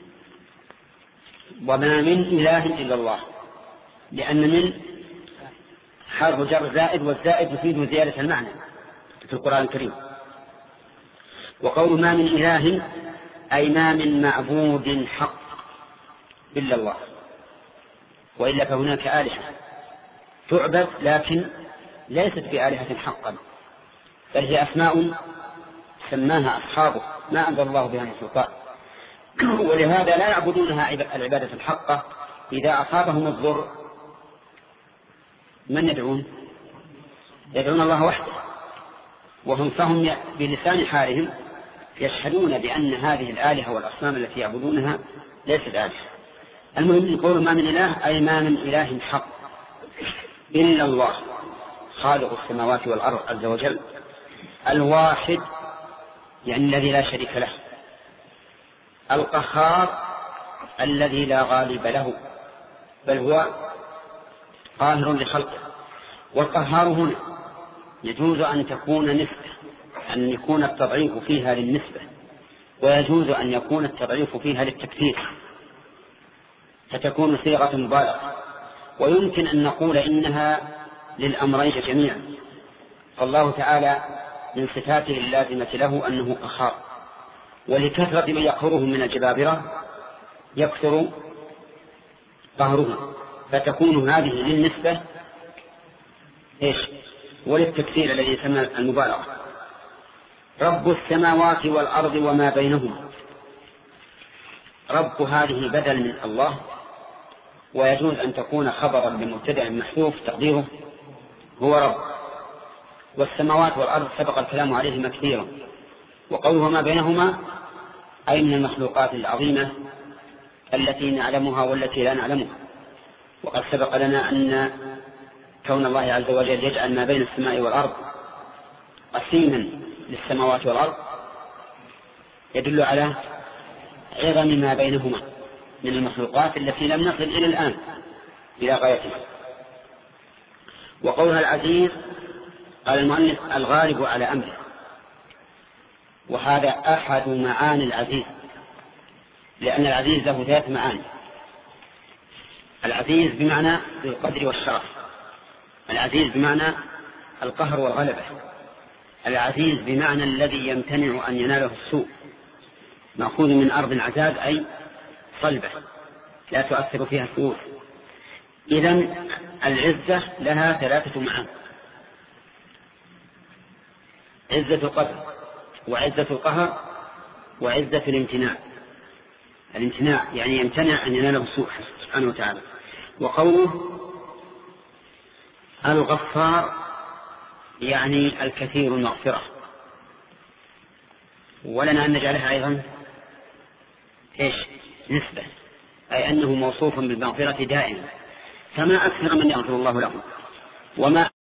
وما من إله إلا الله، لأن من حرف جر زائد، والزائد يفيد زيادة المعنى في القرآن الكريم. وقول ما من إله أي ما من معبود حق إلا الله، وإلا فهناك آلهة تعبد لكن ليست بآلهة حقا، بل هي أسماء سماها أصحابه ما أنزل الله بها من سلطان، ولهذا لا يعبدونها العبادة الحقة. إذا أصابهم الضر من يدعون؟ يدعون الله وحده، وهم فهم بلسان حالهم يشهدون بأن هذه الآلهة والأصنام التي يعبدونها ليست آلهة. المهم يقول ما من إله أي ما من إله حق إلا الله خالق السماوات والأرض عز وجل، الواحد يعني الذي لا شريك له، القهار الذي لا غالب له بل هو قاهر لخلقه. والقهار هنا يجوز أن تكون نسبة، أن يكون التضعيف فيها للنسبة، ويجوز أن يكون التضعيف فيها للتكثير فتكون صيغة مبالغة، ويمكن أن نقول إنها للأمرين جميعا. فالله تعالى من صفاته اللازمة له أنه قهار، ولكثرة من يقهره من الجبابرة يكثر قهره، فتكون هذه للنسبة إيش وللتكثير الذي يسمى المبالغة. رب السماوات والأرض وما بينهما، رب هذه بدل من الله، ويجوز أن تكون خبرا لمبتدأ محذوف تقديره هو رب. والسماوات والأرض سبق الكلام عليهما كثيرا، وقوله ما بينهما أي من المخلوقات العظيمة التي نعلمها والتي لا نعلمها. وقد سبق لنا أن كون الله عز وجل يجعل ما بين السماء والأرض قسيما للسماوات والأرض يدل على عظم ما بينهما من المخلوقات التي لم نصل إلى الآن إلى غايتها. وقولها العزيز قال المؤلف الغالب على أمره، وهذا أحد معاني العزيز، لأن العزيز له ذات معاني. العزيز بمعنى القدر والشرف، العزيز بمعنى القهر والغلبة، العزيز بمعنى الذي يمتنع أن يناله السوء، مأخوذ من أرض عزاز أي صلبة لا تؤثر فيها السوء. إذن العزة لها ثلاثة معاني: عزة القدر، وعزة القهر، وعزة الامتناع. الامتناع يعني يمتنع أن يناله السوء سبحانه وتعالى. وقوله الغفار يعني الكثير المغفرة، ولنا أن نجعلها أيضا إيش نسبة، أي أنه موصوف بالمغفرة دائما، فما أكثر من يغفر الله له. وما